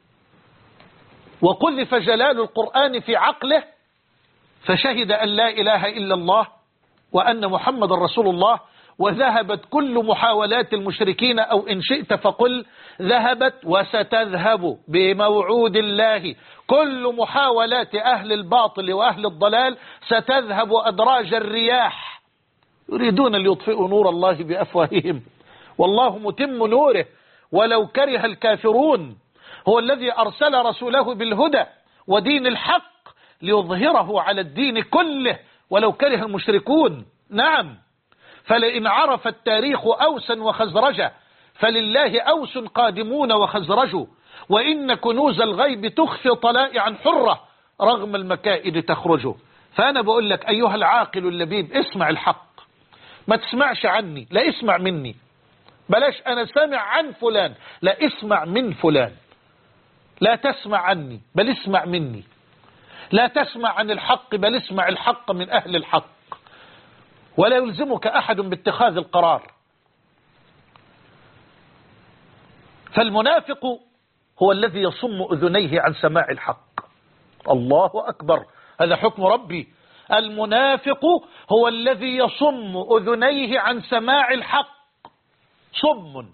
Speaker 2: وقذف جلال القرآن في عقله، فشهد أن لا إله إلا الله وأن محمد رسول الله. وذهبت كل محاولات المشركين، أو إن شئت فقل ذهبت وستذهب بموعود الله كل محاولات أهل الباطل وأهل الضلال، ستذهب أدراج الرياح. يريدون ليطفئوا نور الله بأفواههم والله متم نوره ولو كره الكافرون. هو الذي أرسل رسوله بالهدى ودين الحق ليظهره على الدين كله ولو كره المشركون. نعم، فلئن عرف التاريخ أوسا وخزرجا فلله أوس قادمون وخزرج، وإن كنوز الغيب تخفي طلائعا حرة رغم المكائد تخرج. فأنا بقول لك أيها العاقل اللبيب، اسمع الحق، ما تسمعش عني، لا اسمع مني. بلاش أنا سامع عن فلان، لا اسمع من فلان. لا تسمع عني بل اسمع مني. لا تسمع عن الحق بل اسمع الحق من أهل الحق. ولا يلزمك أحد باتخاذ القرار. فالمنافق هو الذي يصم أذنيه عن سماع الحق. الله أكبر، هذا حكم ربي. المنافق هو الذي يصم أذنيه عن سماع الحق. صم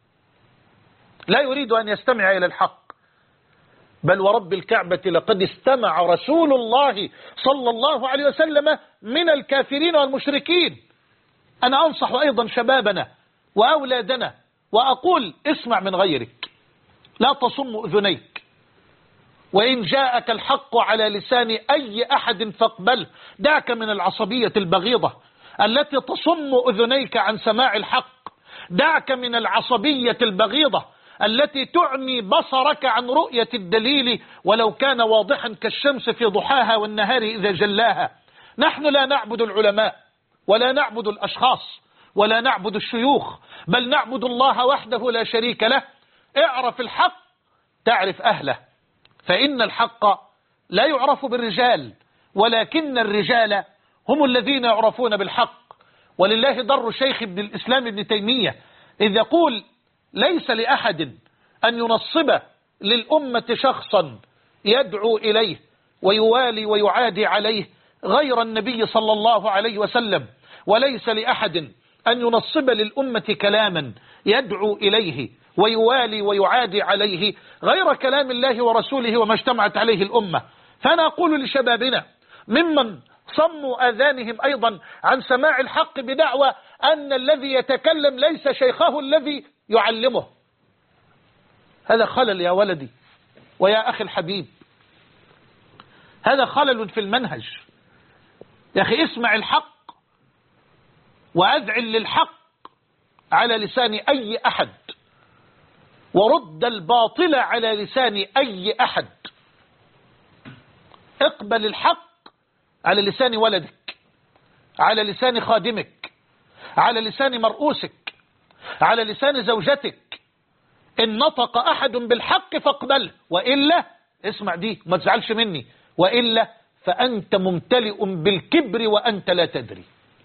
Speaker 2: لا يريد أن يستمع إلى الحق. بل ورب الكعبة لقد استمع رسول الله صلى الله عليه وسلم من الكافرين والمشركين. أنا أنصح أيضا شبابنا وأولادنا وأقول اسمع من غيرك، لا تصم أذنيك. وإن جاءك الحق على لسان أي أحد فاقبله. دعك من العصبية البغيضة التي تصم أذنيك عن سماع الحق. دعك من العصبية البغيضة التي تعمي بصرك عن رؤية الدليل ولو كان واضحا كالشمس في ضحاها والنهار إذا جلاها. نحن لا نعبد العلماء ولا نعبد الأشخاص ولا نعبد الشيوخ، بل نعبد الله وحده لا شريك له. اعرف الحق تعرف أهله، فإن الحق لا يعرف بالرجال ولكن الرجال هم الذين يعرفون بالحق. ولله ضر شيخ ابن الإسلام ابن تيمية إذ يقول ليس لأحد أن ينصب للأمة شخصا يدعو إليه ويوالي ويعادي عليه غير النبي صلى الله عليه وسلم، وليس لأحد أن ينصب للأمة كلاما يدعو إليه ويوالي ويعادي عليه غير كلام الله ورسوله وما اجتمعت عليه الأمة. فأنا أقول لشبابنا ممن صموا آذانهم أيضا عن سماع الحق بدعوى أن الذي يتكلم ليس شيخه الذي يعلمه. هذا خلل يا ولدي ويا أخي الحبيب، هذا خلل في المنهج. يا أخي اسمع الحق وأذعن للحق على لسان أي أحد، ورد الباطل على لسان أي أحد. اقبل الحق على لسان ولدك، على لسان خادمك، على لسان مرؤوسك، على لسان زوجتك. إن نطق أحد بالحق فاقبله، وإلا اسمع دي ما تزعلش مني، وإلا فأنت ممتلئ بالكبر وأنت لا تدري.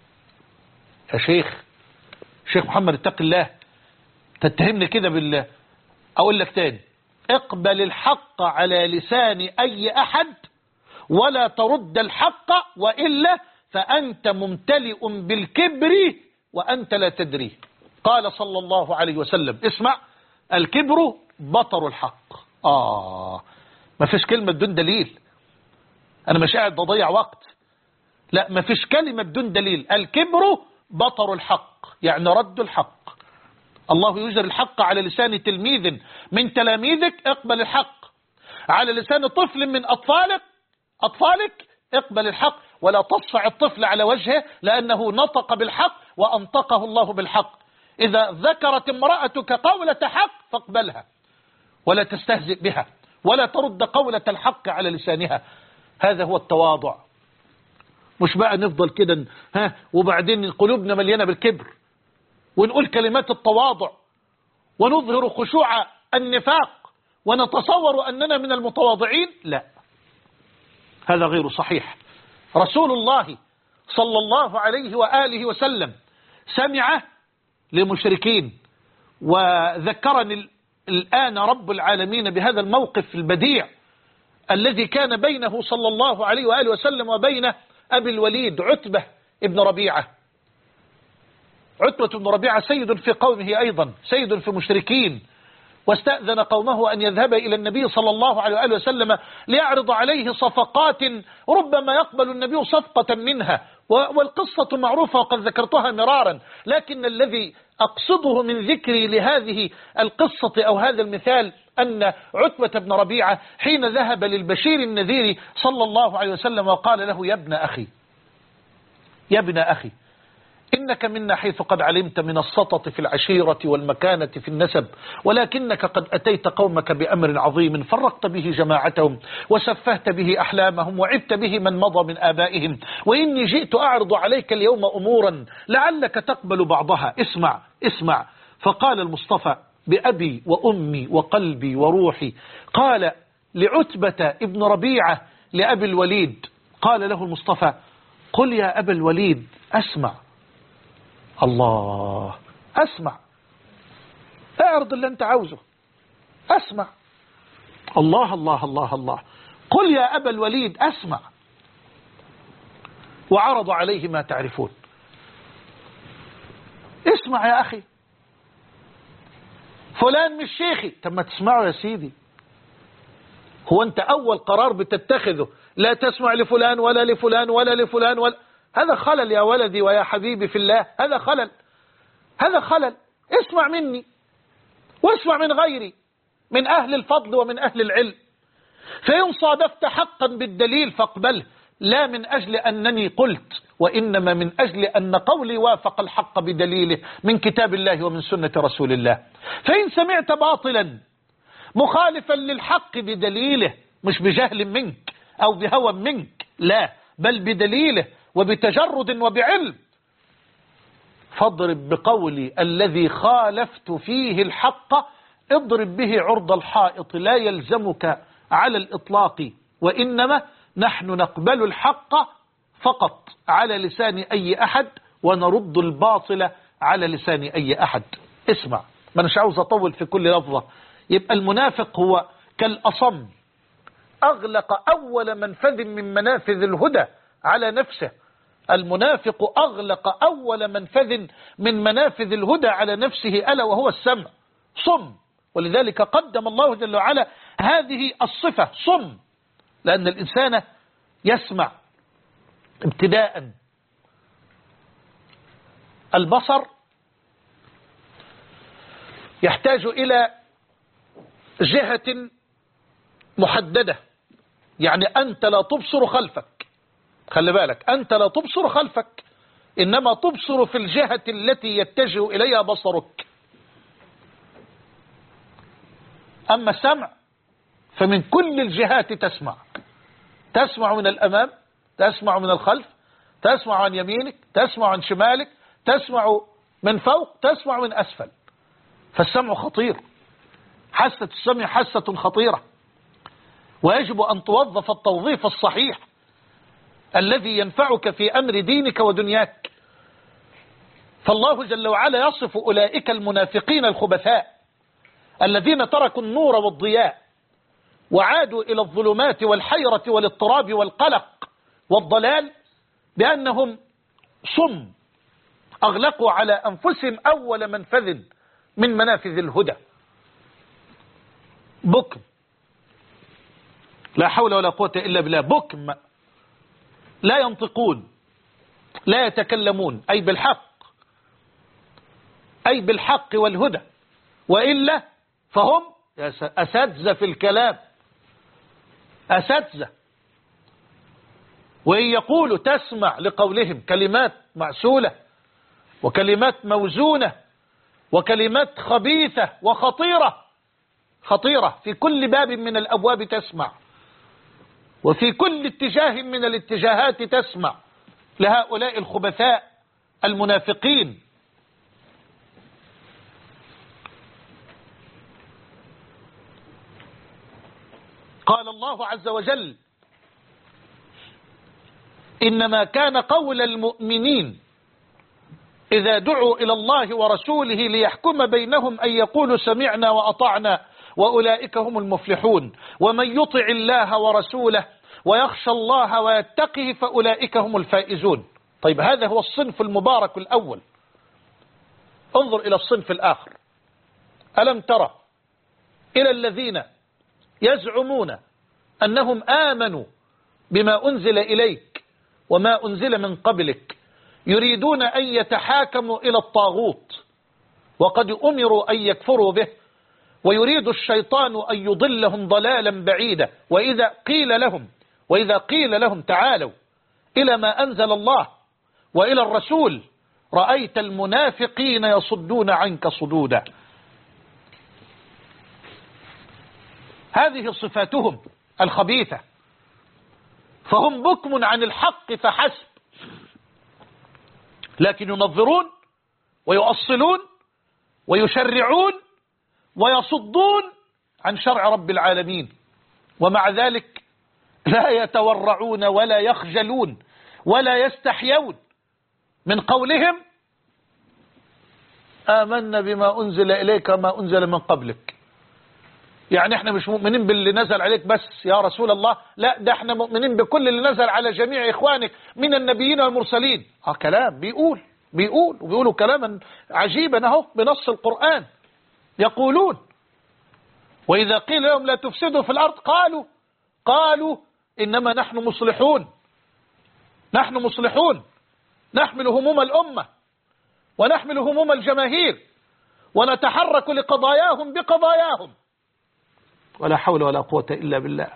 Speaker 2: يا شيخ محمد اتق الله، تتهمني كده بالله. أقول لك تاني، اقبل الحق على لسان أي أحد ولا ترد الحق، وإلا فأنت ممتلئ بالكبر وأنت لا تدري. قال صلى الله عليه وسلم، اسمع، الكبر بطر الحق. ما فيش كلمة بدون دليل، أنا مش قاعد بضيع وقت، لا، ما فيش كلمة بدون دليل. الكبر بطر الحق، يعني رد الحق. الله يجري الحق على لسان تلميذ من تلاميذك، اقبل الحق. على لسان طفل من أطفالك اقبل الحق، ولا تصفع الطفل على وجهه، لأنه نطق بالحق وأنطقه الله بالحق. إذا ذكرت امرأتك قولة حق فاقبلها، ولا تستهزئ بها، ولا ترد قولة الحق على لسانها. هذا هو التواضع. مش بقى نفضل كده وبعدين قلوبنا مليانة بالكبر، ونقول كلمات التواضع، ونظهر خشوع النفاق، ونتصور أننا من المتواضعين. لا، هذا غير صحيح. رسول الله صلى الله عليه وآله وسلم سمع لمشركين، وذكرني الآن رب العالمين بهذا الموقف البديع الذي كان بينه صلى الله عليه وآله وسلم وبين أبي الوليد عتبة ابن ربيعة. عتبة بن ربيعة سيد في قومه، أيضا سيد في المشركين، واستأذن قومه أن يذهب إلى النبي صلى الله عليه وآله وسلم ليعرض عليه صفقات ربما يقبل النبي صفقة منها، والقصة معروفة وقد ذكرتها مرارا. لكن الذي أقصده من ذكري لهذه القصة أو هذا المثال أن عتبة بن ربيعة حين ذهب للبشير النذير صلى الله عليه وسلم وقال له: يا ابن أخي إنك منا حيث قد علمت من السطط في العشيرة والمكانة في النسب، ولكنك قد أتيت قومك بأمر عظيم فرقت به جماعتهم وسفهت به أحلامهم وعبت به من مضى من آبائهم، وإني جئت أعرض عليك اليوم أمورا لعلك تقبل بعضها. اسمع. فقال المصطفى بأبي وأمي وقلبي وروحي، قال لعتبة ابن ربيعة لأبي الوليد، قال له المصطفى: قل يا أبا الوليد أسمع. الله، أسمع، اعرض اللي أنت عاوزه، أسمع. الله الله الله الله، قل يا أبا الوليد أسمع. وعرض عليه ما تعرفون. اسمع يا أخي، فلان مش شيخي. طب ما تسمعه يا سيدي. هو أنت أول قرار بتتخذه لا تسمع لفلان ولا لفلان ولا لفلان ولا؟ هذا خلل يا ولدي ويا حبيبي في الله، هذا خلل. اسمع مني واسمع من غيري، من أهل الفضل ومن أهل العلم. فإن صادفت حقا بالدليل فاقبله، لا من أجل أنني قلت، وإنما من أجل أن قولي وافق الحق بدليله من كتاب الله ومن سنة رسول الله. فإن سمعت باطلا مخالفا للحق بدليله، مش بجهل منك أو بهوى منك، لا، بل بدليله وبتجرد وبعلم، فاضرب بقولي الذي خالفت فيه الحق، اضرب به عرض الحائط، لا يلزمك على الإطلاق، وإنما نحن نقبل الحق فقط على لسان أي أحد، ونرد الباطل على لسان أي أحد. اسمع، ما أنا مش عاوز أطول في كل لفظة. يبقى المنافق هو كالأصم، أغلق أول منفذ من منافذ الهدى على نفسه. المنافق أغلق أول منفذ من منافذ الهدى على نفسه، ألا وهو السمع، صم. ولذلك قدم الله جل وعلا هذه الصفة، صم، لأن الإنسان يسمع ابتداء. البصر يحتاج إلى جهة محددة، يعني أنت لا تبصر خلفك، خلي بالك، أنت لا تبصر خلفك، إنما تبصر في الجهة التي يتجه إليها بصرك. أما السمع فمن كل الجهات تسمع من الأمام، تسمع من الخلف، تسمع عن يمينك، تسمع عن شمالك، تسمع من فوق، تسمع من أسفل. فالسمع خطير، حاسة السمع حاسة خطيرة، ويجب أن توظف التوظيف الصحيح الذي ينفعك في أمر دينك ودنياك. فالله جل وعلا يصف أولئك المنافقين الخبثاء الذين تركوا النور والضياء وعادوا إلى الظلمات والحيرة والاضطراب والقلق والضلال بأنهم صم أغلقوا على أنفسهم أول منفذ من منافذ الهدى، بكم، لا حول ولا قوة إلا بالله، بكم لا ينطقون، لا يتكلمون، أي بالحق والهدى، وإلا فهم أساتذة في الكلام، أساتذة. وإن يقولوا تسمع لقولهم كلمات معسولة وكلمات موزونة وكلمات خبيثة وخطيرة، خطيرة في كل باب من الأبواب تسمع، وفي كل اتجاه من الاتجاهات تسمع لهؤلاء الخبثاء المنافقين. قال الله عز وجل: إنما كان قول المؤمنين إذا دعوا إلى الله ورسوله ليحكم بينهم أن يقولوا سمعنا وأطعنا وأولئك هم المفلحون، ومن يطع الله ورسوله ويخشى الله ويتقه فأولئك هم الفائزون. طيب، هذا هو الصنف المبارك الأول. انظر إلى الصنف الآخر. ألم ترى إلى الذين يزعمون أنهم آمنوا بما أنزل إليك وما أنزل من قبلك يريدون أن يتحاكموا إلى الطاغوت وقد أمروا أن يكفروا به، ويريد الشيطان أن يضلهم ضلالا بعيدا. وإذا قيل لهم تعالوا إلى ما أنزل الله وإلى الرسول رأيت المنافقين يصدون عنك صدودا. هذه صفاتهم الخبيثة، فهم بكم عن الحق فحسب، لكن ينظرون ويؤصلون ويشرعون ويصدون عن شرع رب العالمين، ومع ذلك لا يتورعون ولا يخجلون ولا يستحيون من قولهم آمنا بما أنزل إليك وما أنزل من قبلك. يعني احنا مش مؤمنين باللي نزل عليك بس يا رسول الله، لا، ده احنا مؤمنين بكل اللي نزل على جميع إخوانك من النبيين والمرسلين. كلام وبيقولوا كلاما عجيبا اهو بنص القرآن. يقولون وإذا قيل لهم لا تفسدوا في الأرض قالوا إنما نحن مصلحون نحمل هموم الأمة ونحمل هموم الجماهير ونتحرك لقضاياهم بقضاياهم. ولا حول ولا قوة إلا بالله.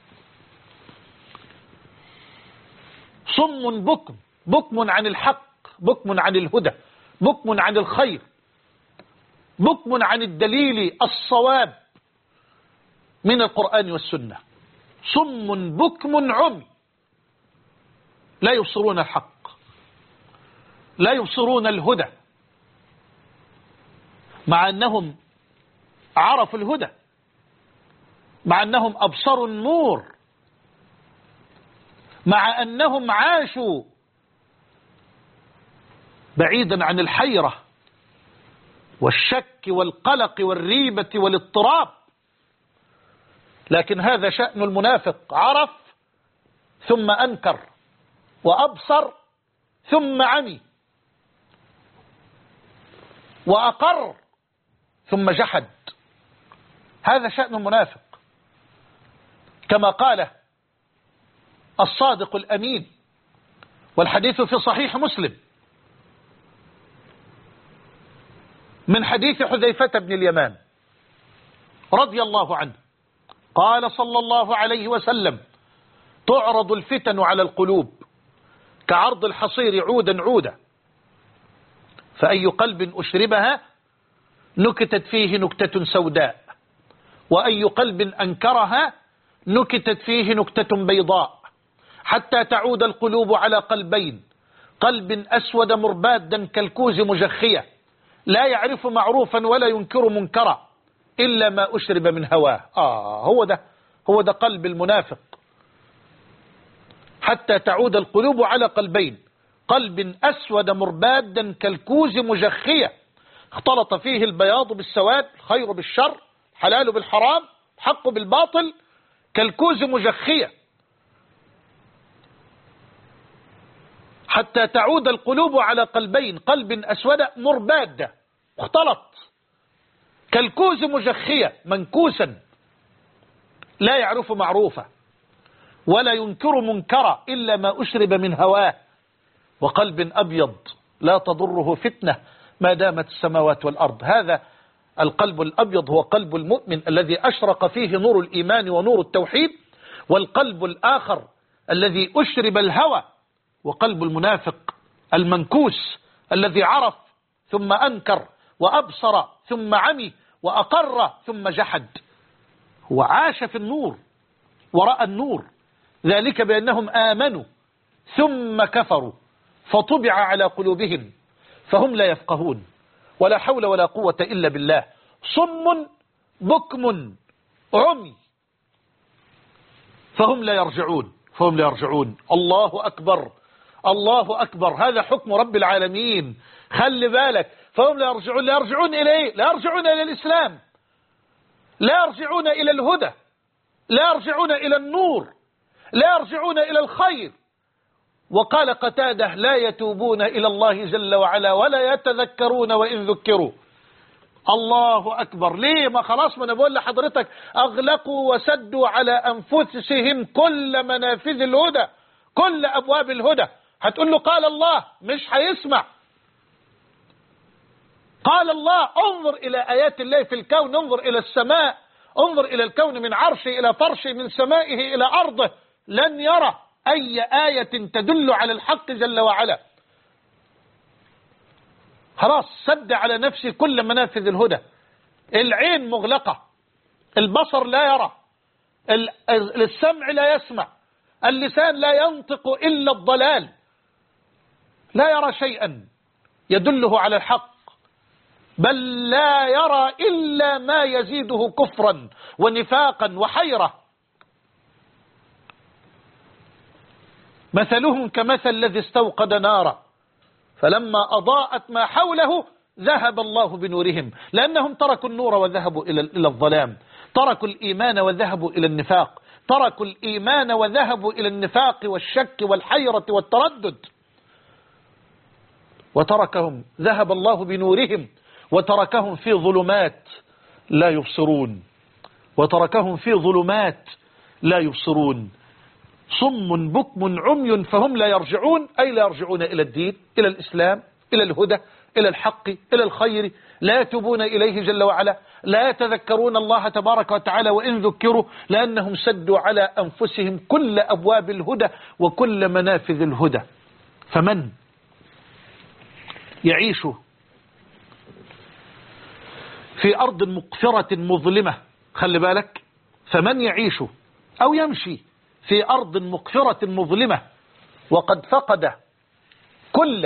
Speaker 2: صم بكم عن الحق، بكم عن الهدى، بكم عن الخير، بكم عن الدليل الصواب من القرآن والسنة. صم بكم عمي، لا يبصرون الحق، لا يبصرون الهدى، مع أنهم عرفوا الهدى، مع أنهم أبصروا النور، مع أنهم عاشوا بعيدا عن الحيرة والشك والقلق والريبة والاضطراب. لكن هذا شأن المنافق، عرف ثم أنكر، وأبصر ثم عمي، وأقر ثم جحد. هذا شأن المنافق، كما قال الصادق الأمين، والحديث في صحيح مسلم من حديث حذيفة بن اليمان رضي الله عنه قال صلى الله عليه وسلم: تعرض الفتن على القلوب كعرض الحصير عودا عودا، فأي قلب أشربها نكتت فيه نكتة سوداء، وأي قلب أنكرها نكتت فيه نكتة بيضاء. حتى تعود القلوب على قلبين، قلب أسود مربادا كالكوز مجخية لا يعرف معروفا ولا ينكر منكرا إلا ما أشرب من هواه. هو ده قلب المنافق. حتى تعود القلوب على قلبين، قلب أسود مربادا كالكوز مجخية اختلط فيه البياض بالسواد، الخير بالشر، الحلال بالحرام، الحق بالباطل، كالكوز مجخية. حتى تعود القلوب على قلبين، قلب أسود مرباد اختلط كالكوز مجخية منكوسا لا يعرف معروفا ولا ينكر منكرا إلا ما أشرب من هواه، وقلب أبيض لا تضره فتنة ما دامت السماوات والأرض. هذا القلب الأبيض هو قلب المؤمن الذي أشرق فيه نور الإيمان ونور التوحيد، والقلب الآخر الذي أشرب الهوى وقلب المنافق المنكوس الذي عرف ثم أنكر وأبصر ثم عمي وأقر ثم جحد. هو عاش في النور ورأى النور، ذلك بأنهم آمنوا ثم كفروا فطبع على قلوبهم فهم لا يفقهون. ولا حول ولا قوة إلا بالله. صم بكم عمي فهم لا يرجعون. الله أكبر، الله أكبر. هذا حكم رب العالمين. خلي بالك. فهم لا يرجعون. لا يرجعون إلى إيه؟ لا يرجعون إلى الإسلام، لا يرجعون إلى الهدى، لا يرجعون إلى النور، لا يرجعون إلى الخير. وقال قتادة: لا يتوبون إلى الله جل وعلا ولا يتذكرون وإن ذكروا. الله أكبر. ليه؟ ما خلاص، ما أنا بقول لحضرتك أغلقوا وسدوا على أنفسهم كل منافذ الهدى، كل أبواب الهدى. هتقول له قال الله، مش هيسمع. قال الله، انظر إلى آيات الله في الكون، انظر إلى السماء، انظر إلى الكون من عرشه إلى فرشه، من سمائه إلى أرضه، لن يرى أي آية تدل على الحق جل وعلا. خلاص سد على نفسه كل منافذ الهدى. العين مغلقة، البصر لا يرى، السمع لا يسمع، اللسان لا ينطق إلا الضلال، لا يرى شيئا يدله على الحق، بل لا يرى إلا ما يزيده كفرا ونفاقا وحيرة. مثلهم كمثل الذي استوقد نارا فلما أضاءت ما حوله ذهب الله بنورهم، لأنهم تركوا النور وذهبوا إلى الظلام، تركوا الإيمان وذهبوا إلى النفاق، تركوا الإيمان وذهبوا إلى النفاق والشك والحيرة والتردد، وتركهم، ذهب الله بنورهم وتركهم في ظلمات لا يبصرون، وتركهم في ظلمات لا يبصرون. صم بكم عمي فهم لا يرجعون، أي لا يرجعون إلى الدين، إلى الإسلام، إلى الهدى، إلى الحق، إلى الخير، لا يتوبون إليه جل وعلا، لا يتذكرون الله تبارك وتعالى وإن ذكروا، لأنهم سدوا على أنفسهم كل أبواب الهدى وكل منافذ الهدى. فمن يعيش في أرض مقفرة مظلمة، خلي بالك، فمن يعيش أو يمشي في أرض مقفرة مظلمة وقد فقد كل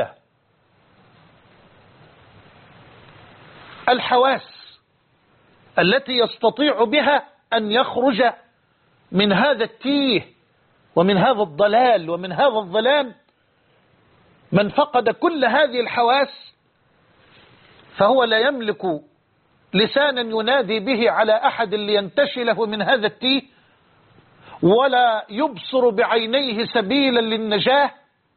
Speaker 2: الحواس التي يستطيع بها أن يخرج من هذا التيه ومن هذا الضلال ومن هذا الظلام، من فقد كل هذه الحواس فهو لا يملك لسانا ينادي به على أحد لينتشله من هذا التيه، ولا يبصر بعينيه سبيلا للنجاة،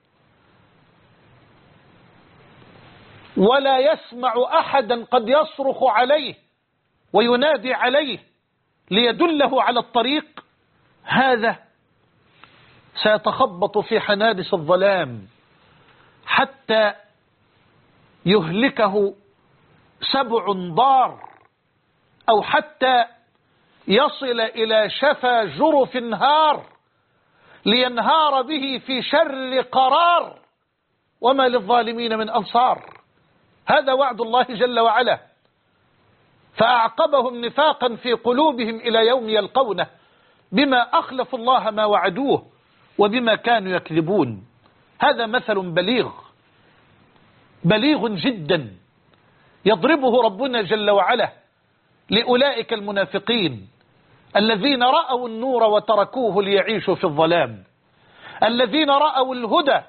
Speaker 2: ولا يسمع أحدا قد يصرخ عليه وينادي عليه ليدله على الطريق. هذا سيتخبط في حنادس الظلام حتى يهلكه سبع ضار، أو حتى يصل إلى شفا جرف هار لينهار به في شر قرار، وما للظالمين من أنصار. هذا وعد الله جل وعلا، فأعقبهم نفاقا في قلوبهم إلى يوم يلقونه بما أخلفوا الله ما وعدوه وبما كانوا يكذبون. هذا مثل بليغ جدا يضربه ربنا جل وعلا لأولئك المنافقين الذين رأوا النور وتركوه ليعيشوا في الظلام، الذين رأوا الهدى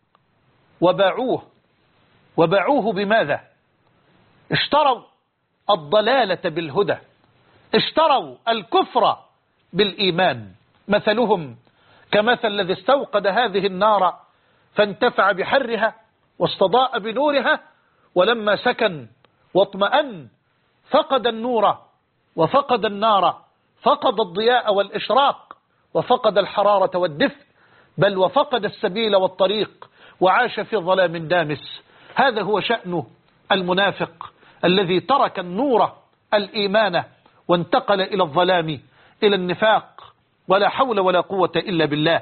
Speaker 2: وباعوه بماذا؟ اشتروا الضلالة بالهدى، اشتروا الكفر بالإيمان. مثلهم كمثل الذي استوقد هذه النار فانتفع بحرها واستضاء بنورها، ولما سكن واطمأن فقد النور وفقد النار، فقد الضياء والإشراق، وفقد الحرارة والدفء، بل وفقد السبيل والطريق، وعاش في ظلام دامس. هذا هو شأن المنافق الذي ترك النور الإيمان وانتقل إلى الظلام، إلى النفاق، ولا حول ولا قوة إلا بالله.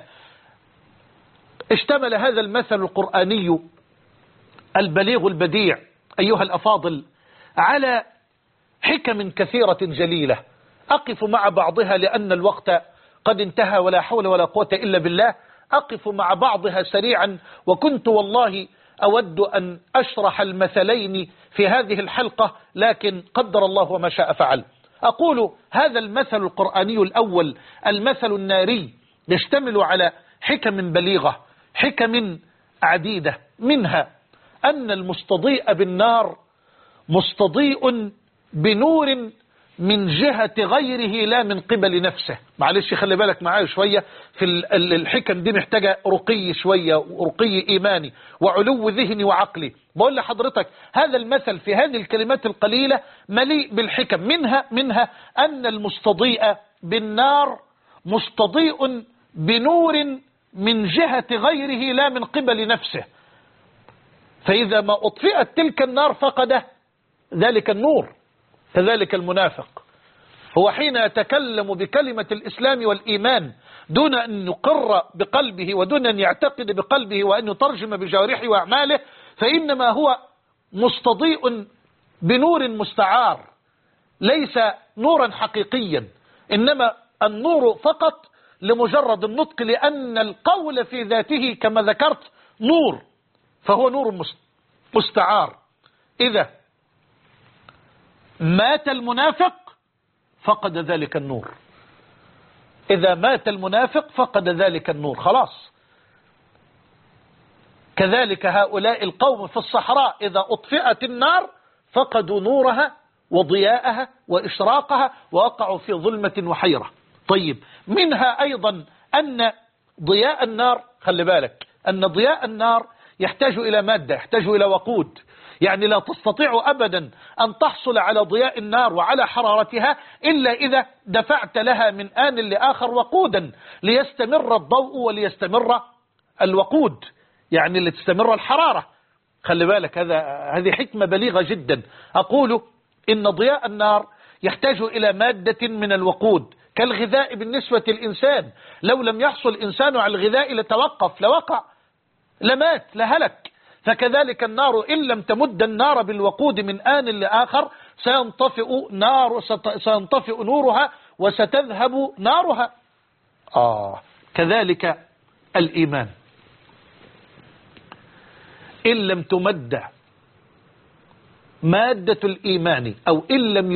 Speaker 2: اشتمل هذا المثل القرآني البليغ البديع أيها الأفاضل على حكم كثيرة جليلة، أقف مع بعضها لأن الوقت قد انتهى، ولا حول ولا قوة إلا بالله. أقف مع بعضها سريعا، وكنت والله أود أن أشرح المثلين في هذه الحلقة، لكن قدر الله وما شاء فعل. أقول هذا المثل القرآني الأول، المثل الناري، يشتمل على حكم بليغة، حكم عديدة، منها أن المستضيء بالنار مستضيء بنور من جهة غيره لا من قبل نفسه. معلش خلي بالك معايا شوية في الحكم دي، محتاجة رقي شوية، ورقي إيماني وعلو ذهني وعقلي. بقول لحضرتك هذا المثل في هذه الكلمات القليلة مليء بالحكم. منها أن المستضيء بالنار مستضيء بنور من جهة غيره لا من قبل نفسه، فإذا ما أطفئت تلك النار فقد ذلك النور. كذلك المنافق هو حين يتكلم بكلمة الإسلام والإيمان دون أن يقر بقلبه ودون أن يعتقد بقلبه وأن يترجم بجوارحه وأعماله، فإنما هو مستضيء بنور مستعار، ليس نورا حقيقيا، إنما النور فقط لمجرد النطق، لأن القول في ذاته كما ذكرت نور، فهو نور مستعار. إذا مات المنافق فقد ذلك النور، إذا مات المنافق فقد ذلك النور، خلاص. كذلك هؤلاء القوم في الصحراء إذا أطفئت النار فقدوا نورها وضياءها وإشراقها ووقعوا في ظلمة وحيرة. طيب، منها أيضا أن ضياء النار، خلي بالك أن ضياء النار يحتاج إلى مادة، يحتاج إلى وقود، يعني لا تستطيع أبدا أن تحصل على ضياء النار وعلى حرارتها إلا إذا دفعت لها من آن لآخر وقودا ليستمر الضوء وليستمر الوقود، يعني لتستمر الحرارة. خلي بالك هذه حكمة بليغة جدا. أقول إن ضياء النار يحتاج إلى مادة من الوقود كالغذاء بالنسبة للإنسان. لو لم يحصل الإنسان على الغذاء لتوقف، لوقع، لمات، لهلك. فكذلك النار إن لم تمد النار بالوقود من آن لآخر سينطفئ نورها وستذهب نارها. كذلك الإيمان إن لم تمد مادة الإيمان أو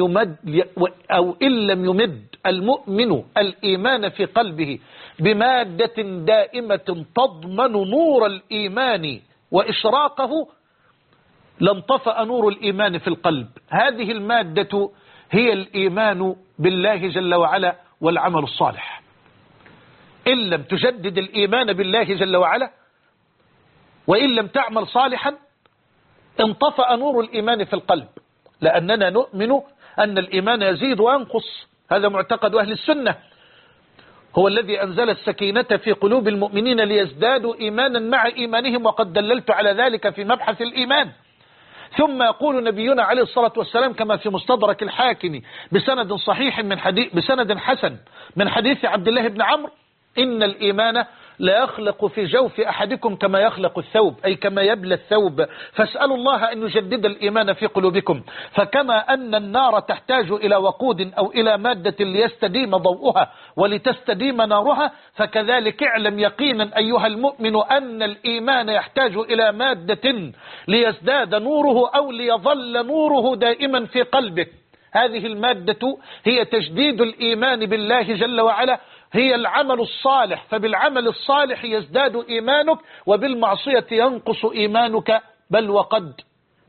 Speaker 2: إن لم يمد المؤمن الإيمان في قلبه بمادة دائمة تضمن نور الإيمان وإشراقه لانطفأ نور الإيمان في القلب. هذه المادة هي الإيمان بالله جل وعلا والعمل الصالح. إن لم تجدد الإيمان بالله جل وعلا وإن لم تعمل صالحا انطفأ نور الإيمان في القلب، لأننا نؤمن أن الإيمان يزيد وينقص، هذا معتقد أهل السنة. هو الذي أنزل السكينة في قلوب المؤمنين ليزدادوا إيمانا مع إيمانهم، وقد دللت على ذلك في مبحث الإيمان. ثم يقول نبينا عليه الصلاة والسلام كما في مستدرك الحاكم بسند صحيح بسند حسن من حديث عبد الله بن عمرو: إن الإيمان لا يخلق في جوف أحدكم كما يخلق الثوب، أي كما يبلى الثوب. فاسألوا الله أن يجدد الإيمان في قلوبكم. فكما أن النار تحتاج إلى وقود أو إلى مادة ليستديم ضوءها ولتستديم نارها، فكذلك اعلم يقينا أيها المؤمن أن الإيمان يحتاج إلى مادة ليزداد نوره أو ليظل نوره دائما في قلبك. هذه المادة هي تجديد الإيمان بالله جل وعلا، هي العمل الصالح. فبالعمل الصالح يزداد إيمانك، وبالمعصية ينقص إيمانك، بل وقد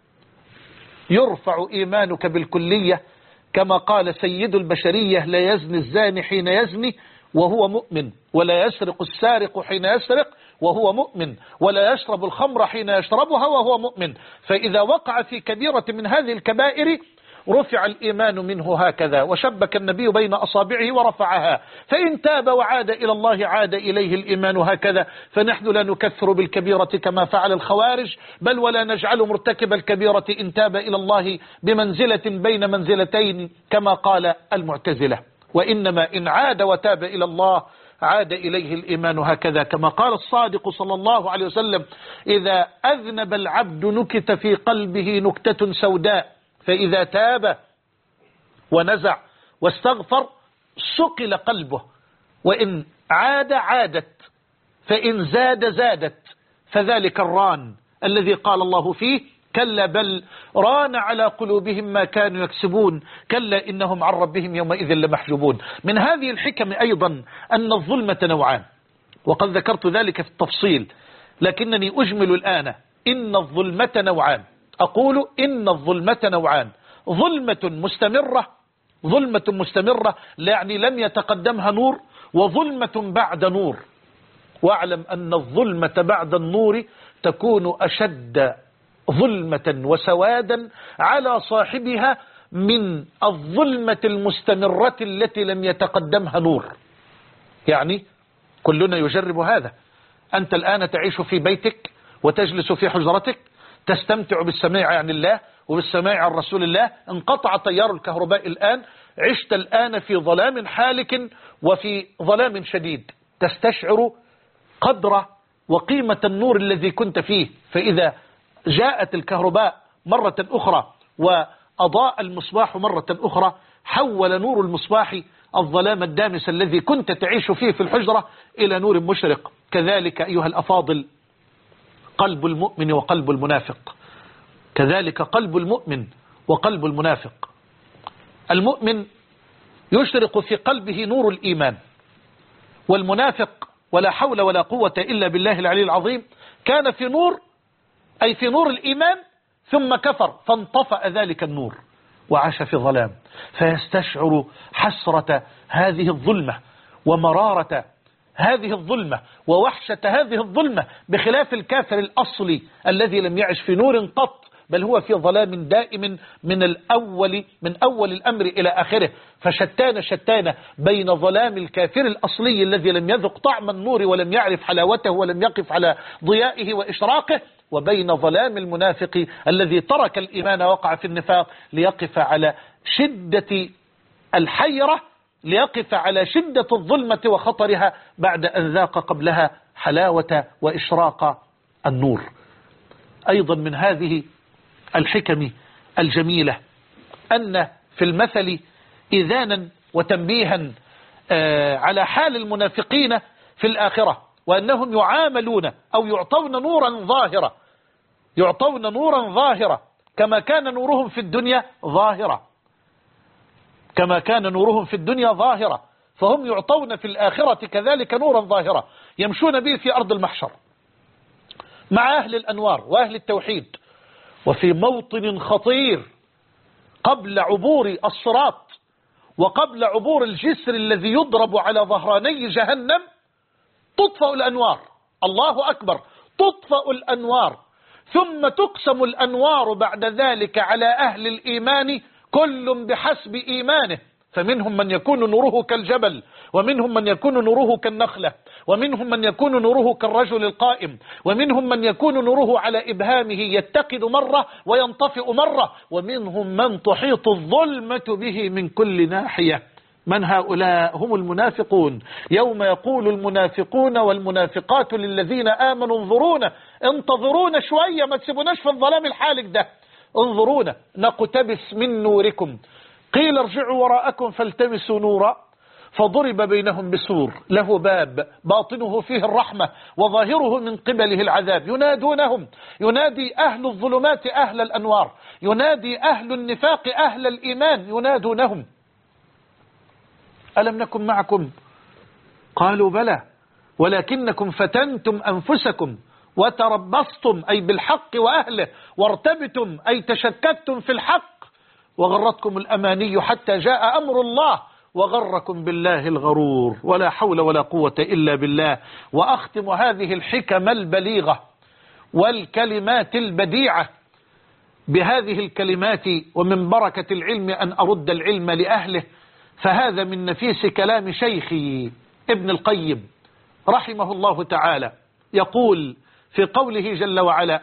Speaker 2: يرفع إيمانك بالكلية، كما قال سيد البشرية: لا يزني الزاني حين يزني وهو مؤمن، ولا يسرق السارق حين يسرق وهو مؤمن، ولا يشرب الخمر حين يشربها وهو مؤمن. فإذا وقع في كبيرة من هذه الكبائر رفع الإيمان منه هكذا، وشبك النبي بين أصابعه ورفعها. فإن تاب وعاد إلى الله عاد إليه الإيمان هكذا. فنحن لا نكثر بالكبيرة كما فعل الخوارج، بل ولا نجعل مرتكب الكبيرة إن تاب إلى الله بمنزلة بين منزلتين كما قال المعتزلة، وإنما إن عاد وتاب إلى الله عاد إليه الإيمان هكذا، كما قال الصادق صلى الله عليه وسلم: إذا أذنب العبد نكت في قلبه نكتة سوداء، فإذا تاب ونزع واستغفر سقل قلبه، وإن عاد عادت، فإن زاد زادت. فذلك الران الذي قال الله فيه: كلا بل ران على قلوبهم ما كانوا يكسبون، كلا إنهم عن ربهم يومئذ لمحجوبون. من هذه الحكم أيضا أن الظلمة نوعان، وقد ذكرت ذلك في التفصيل، لكنني أجمل الآن. إن الظلمة نوعان، أقول إن الظلمة نوعان: ظلمة مستمرة يعني لم يتقدمها نور، وظلمة بعد نور. واعلم أن الظلمة بعد النور تكون أشد ظلمة وسوادا على صاحبها من الظلمة المستمرة التي لم يتقدمها نور. يعني كلنا يجرب هذا. أنت الآن تعيش في بيتك وتجلس في حجرتك، تستمتع بالسماع عن الله وبالسماع عن رسول الله، انقطع تيار الكهرباء الآن، عشت الآن في ظلام حالك وفي ظلام شديد، تستشعر قدر وقيمة النور الذي كنت فيه. فإذا جاءت الكهرباء مرة أخرى وأضاء المصباح مرة أخرى، حول نور المصباح الظلام الدامس الذي كنت تعيش فيه في الحجرة إلى نور مشرق. كذلك أيها الأفاضل قلب المؤمن وقلب المنافق، كذلك قلب المؤمن وقلب المنافق. المؤمن يشرق في قلبه نور الإيمان، والمنافق ولا حول ولا قوة إلا بالله العلي العظيم كان في نور، أي في نور الإيمان، ثم كفر فانطفأ ذلك النور وعاش في ظلام، فيستشعر حسرة هذه الظلمة ومرارة هذه الظلمة ووحشة هذه الظلمة، بخلاف الكافر الأصلي الذي لم يعش في نور قط، بل هو في ظلام دائم من أول الأمر إلى آخره. فشتان بين ظلام الكافر الأصلي الذي لم يذق طعم النور ولم يعرف حلاوته ولم يقف على ضيائه وإشراقه، وبين ظلام المنافق الذي ترك الإيمان وقع في النفاق ليقف على شدة الحيرة، ليقف على شدة الظلمة وخطرها بعد أن ذاق قبلها حلاوة وإشراق النور. أيضا من هذه الحكم الجميلة أن في المثل إذانا وتنبيها على حال المنافقين في الآخرة، وأنهم يعاملون أو يعطون نورا ظاهرة كما كان نورهم في الدنيا ظاهرة، فهم يعطون في الآخرة كذلك نورا ظاهرة يمشون به في أرض المحشر مع أهل الأنوار وأهل التوحيد. وفي موطن خطير قبل عبور الصراط وقبل عبور الجسر الذي يضرب على ظهراني جهنم تطفأ الأنوار، الله أكبر، تطفأ الأنوار، ثم تقسم الأنوار بعد ذلك على أهل الإيمان كل بحسب إيمانه، فمنهم من يكون نوره كالجبل، ومنهم من يكون نوره كالنخلة، ومنهم من يكون نوره كالرجل القائم، ومنهم من يكون نوره على إبهامه يتقد مرة وينطفئ مرة، ومنهم من تحيط الظلمة به من كل ناحية. من هؤلاء؟ هم المنافقون. يوم يقول المنافقون والمنافقات للذين آمنوا انظرونا، انتظرونا شوية، ما تسيبوناش في الظلام الحالك ده، انظرونا نقتبس من نوركم. قيل ارجعوا وراءكم فالتمسوا نورا فضرب بينهم بسور له باب باطنه فيه الرحمة وظاهره من قبله العذاب. ينادونهم، ينادي أهل الظلمات أهل الأنوار، ينادي أهل النفاق أهل الإيمان، ينادونهم ألم نكن معكم؟ قالوا بلى ولكنكم فتنتم أنفسكم وتربصتم، أي بالحق وأهله، وارتبتم أي تشككتم في الحق، وغرتكم الأماني حتى جاء أمر الله وغركم بالله الغرور. ولا حول ولا قوة إلا بالله. وأختم هذه الحكم البليغة والكلمات البديعة بهذه الكلمات، ومن بركة العلم أن أرد العلم لأهله، فهذا من نفيس كلام شيخي ابن القيم رحمه الله تعالى، يقول في قوله جل وعلا: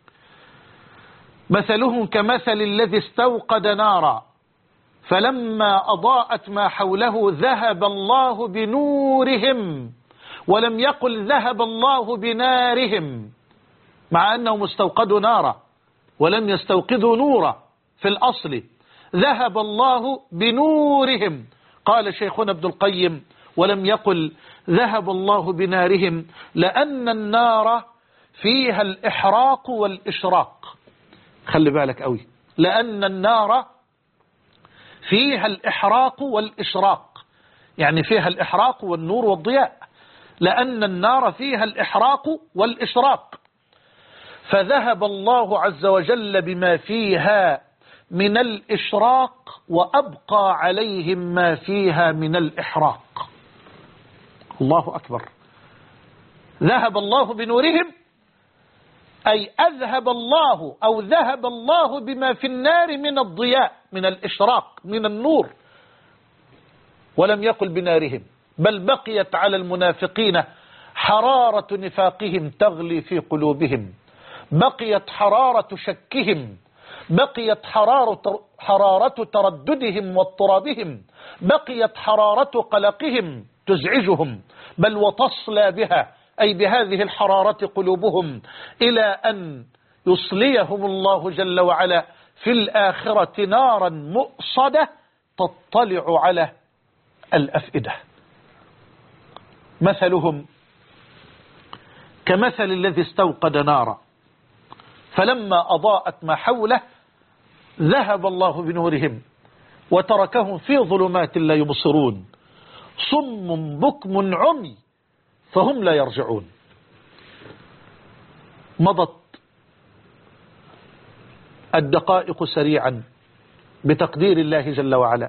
Speaker 2: مثلهم كمثل الذي استوقد نارا فلما أضاءت ما حوله ذهب الله بنورهم، ولم يقل ذهب الله بنارهم، مع أنهم استوقدوا نارا ولم يستوقدوا نورا في الأصل. ذهب الله بنورهم. قال شيخنا ابن القيم: ولم يقل ذهب الله بنارهم لأن النار فيها الإحراق والإشراق. خلي بالك قوي، لأن النار فيها الإحراق والإشراق، يعني فيها الإحراق والنور والضياء، لأن النار فيها الإحراق والإشراق، فذهب الله عز وجل بما فيها من الإشراق وأبقى عليهم ما فيها من الإحراق. الله أكبر. ذهب الله بنورهم أي أذهب الله أو ذهب الله بما في النار من الضياء، من الإشراق، من النور، ولم يقل بنارهم، بل بقيت على المنافقين حرارة نفاقهم تغلي في قلوبهم، بقيت حرارة شكهم، بقيت حرارة ترددهم واضطرابهم، بقيت حرارة قلقهم تزعجهم، بل وتصلى بها أي بهذه الحرارة قلوبهم، إلى أن يصليهم الله جل وعلا في الآخرة نارا مؤصدة تطلع على الأفئدة. مثلهم كمثل الذي استوقد نارا فلما أضاءت ما حوله ذهب الله بنورهم وتركهم في ظلمات لا يبصرون، صم بكم عمي فهم لا يرجعون. مضت الدقائق سريعا بتقدير الله جل وعلا،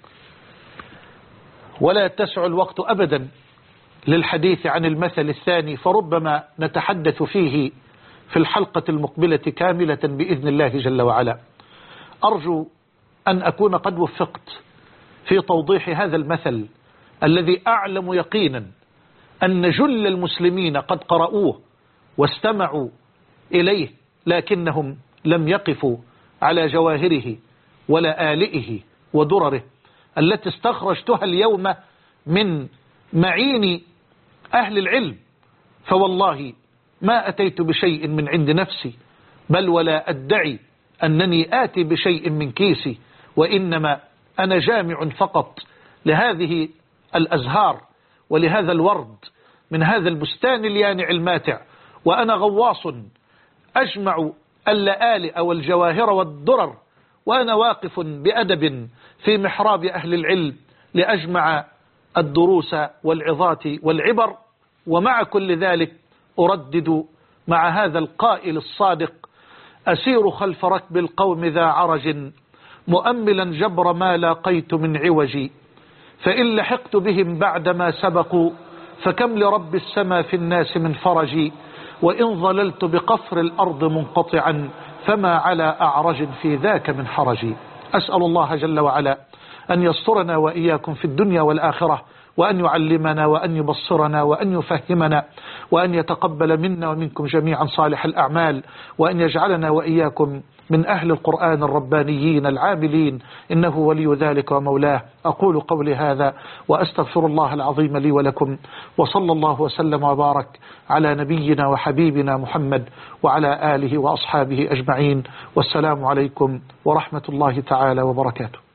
Speaker 2: ولا يتسع الوقت أبدا للحديث عن المثل الثاني، فربما نتحدث فيه في الحلقة المقبلة كاملة بإذن الله جل وعلا. أرجو أن أكون قد وفقت في توضيح هذا المثل الذي أعلم يقينا أن جل المسلمين قد قرأوه واستمعوا إليه، لكنهم لم يقفوا على جواهره ولا آلئه ودرره التي استخرجتها اليوم من معين أهل العلم. فوالله ما أتيت بشيء من عند نفسي، بل ولا أدعي أنني آتي بشيء من كيسي، وإنما أنا جامع فقط لهذه الأزهار ولهذا الورد من هذا البستان اليانع الماتع، وأنا غواص أجمع اللآلئ والجواهر والدرر، وأنا واقف بأدب في محراب أهل العلم لأجمع الدروس والعظات والعبر. ومع كل ذلك أردد مع هذا القائل الصادق: أسير خلف ركب القوم ذا عرج مؤملا جبر ما لاقيت من عوجي، فإن لحقت بهم بعدما سبقوا فكم لرب السما في الناس من فرجي، وإن ظللت بقفر الأرض منقطعا فما على أعرج في ذاك من حرجي. أسأل الله جل وعلا أن يسترنا وإياكم في الدنيا والآخرة، وأن يعلمنا وأن يبصرنا وأن يفهمنا وأن يتقبل منا ومنكم جميعا صالح الأعمال، وأن يجعلنا وإياكم من أهل القرآن الربانيين العاملين، إنه ولي ذلك ومولاه. أقول قولي هذا وأستغفر الله العظيم لي ولكم، وصلى الله وسلم وبارك على نبينا وحبيبنا محمد وعلى آله وأصحابه أجمعين، والسلام عليكم ورحمة الله تعالى وبركاته.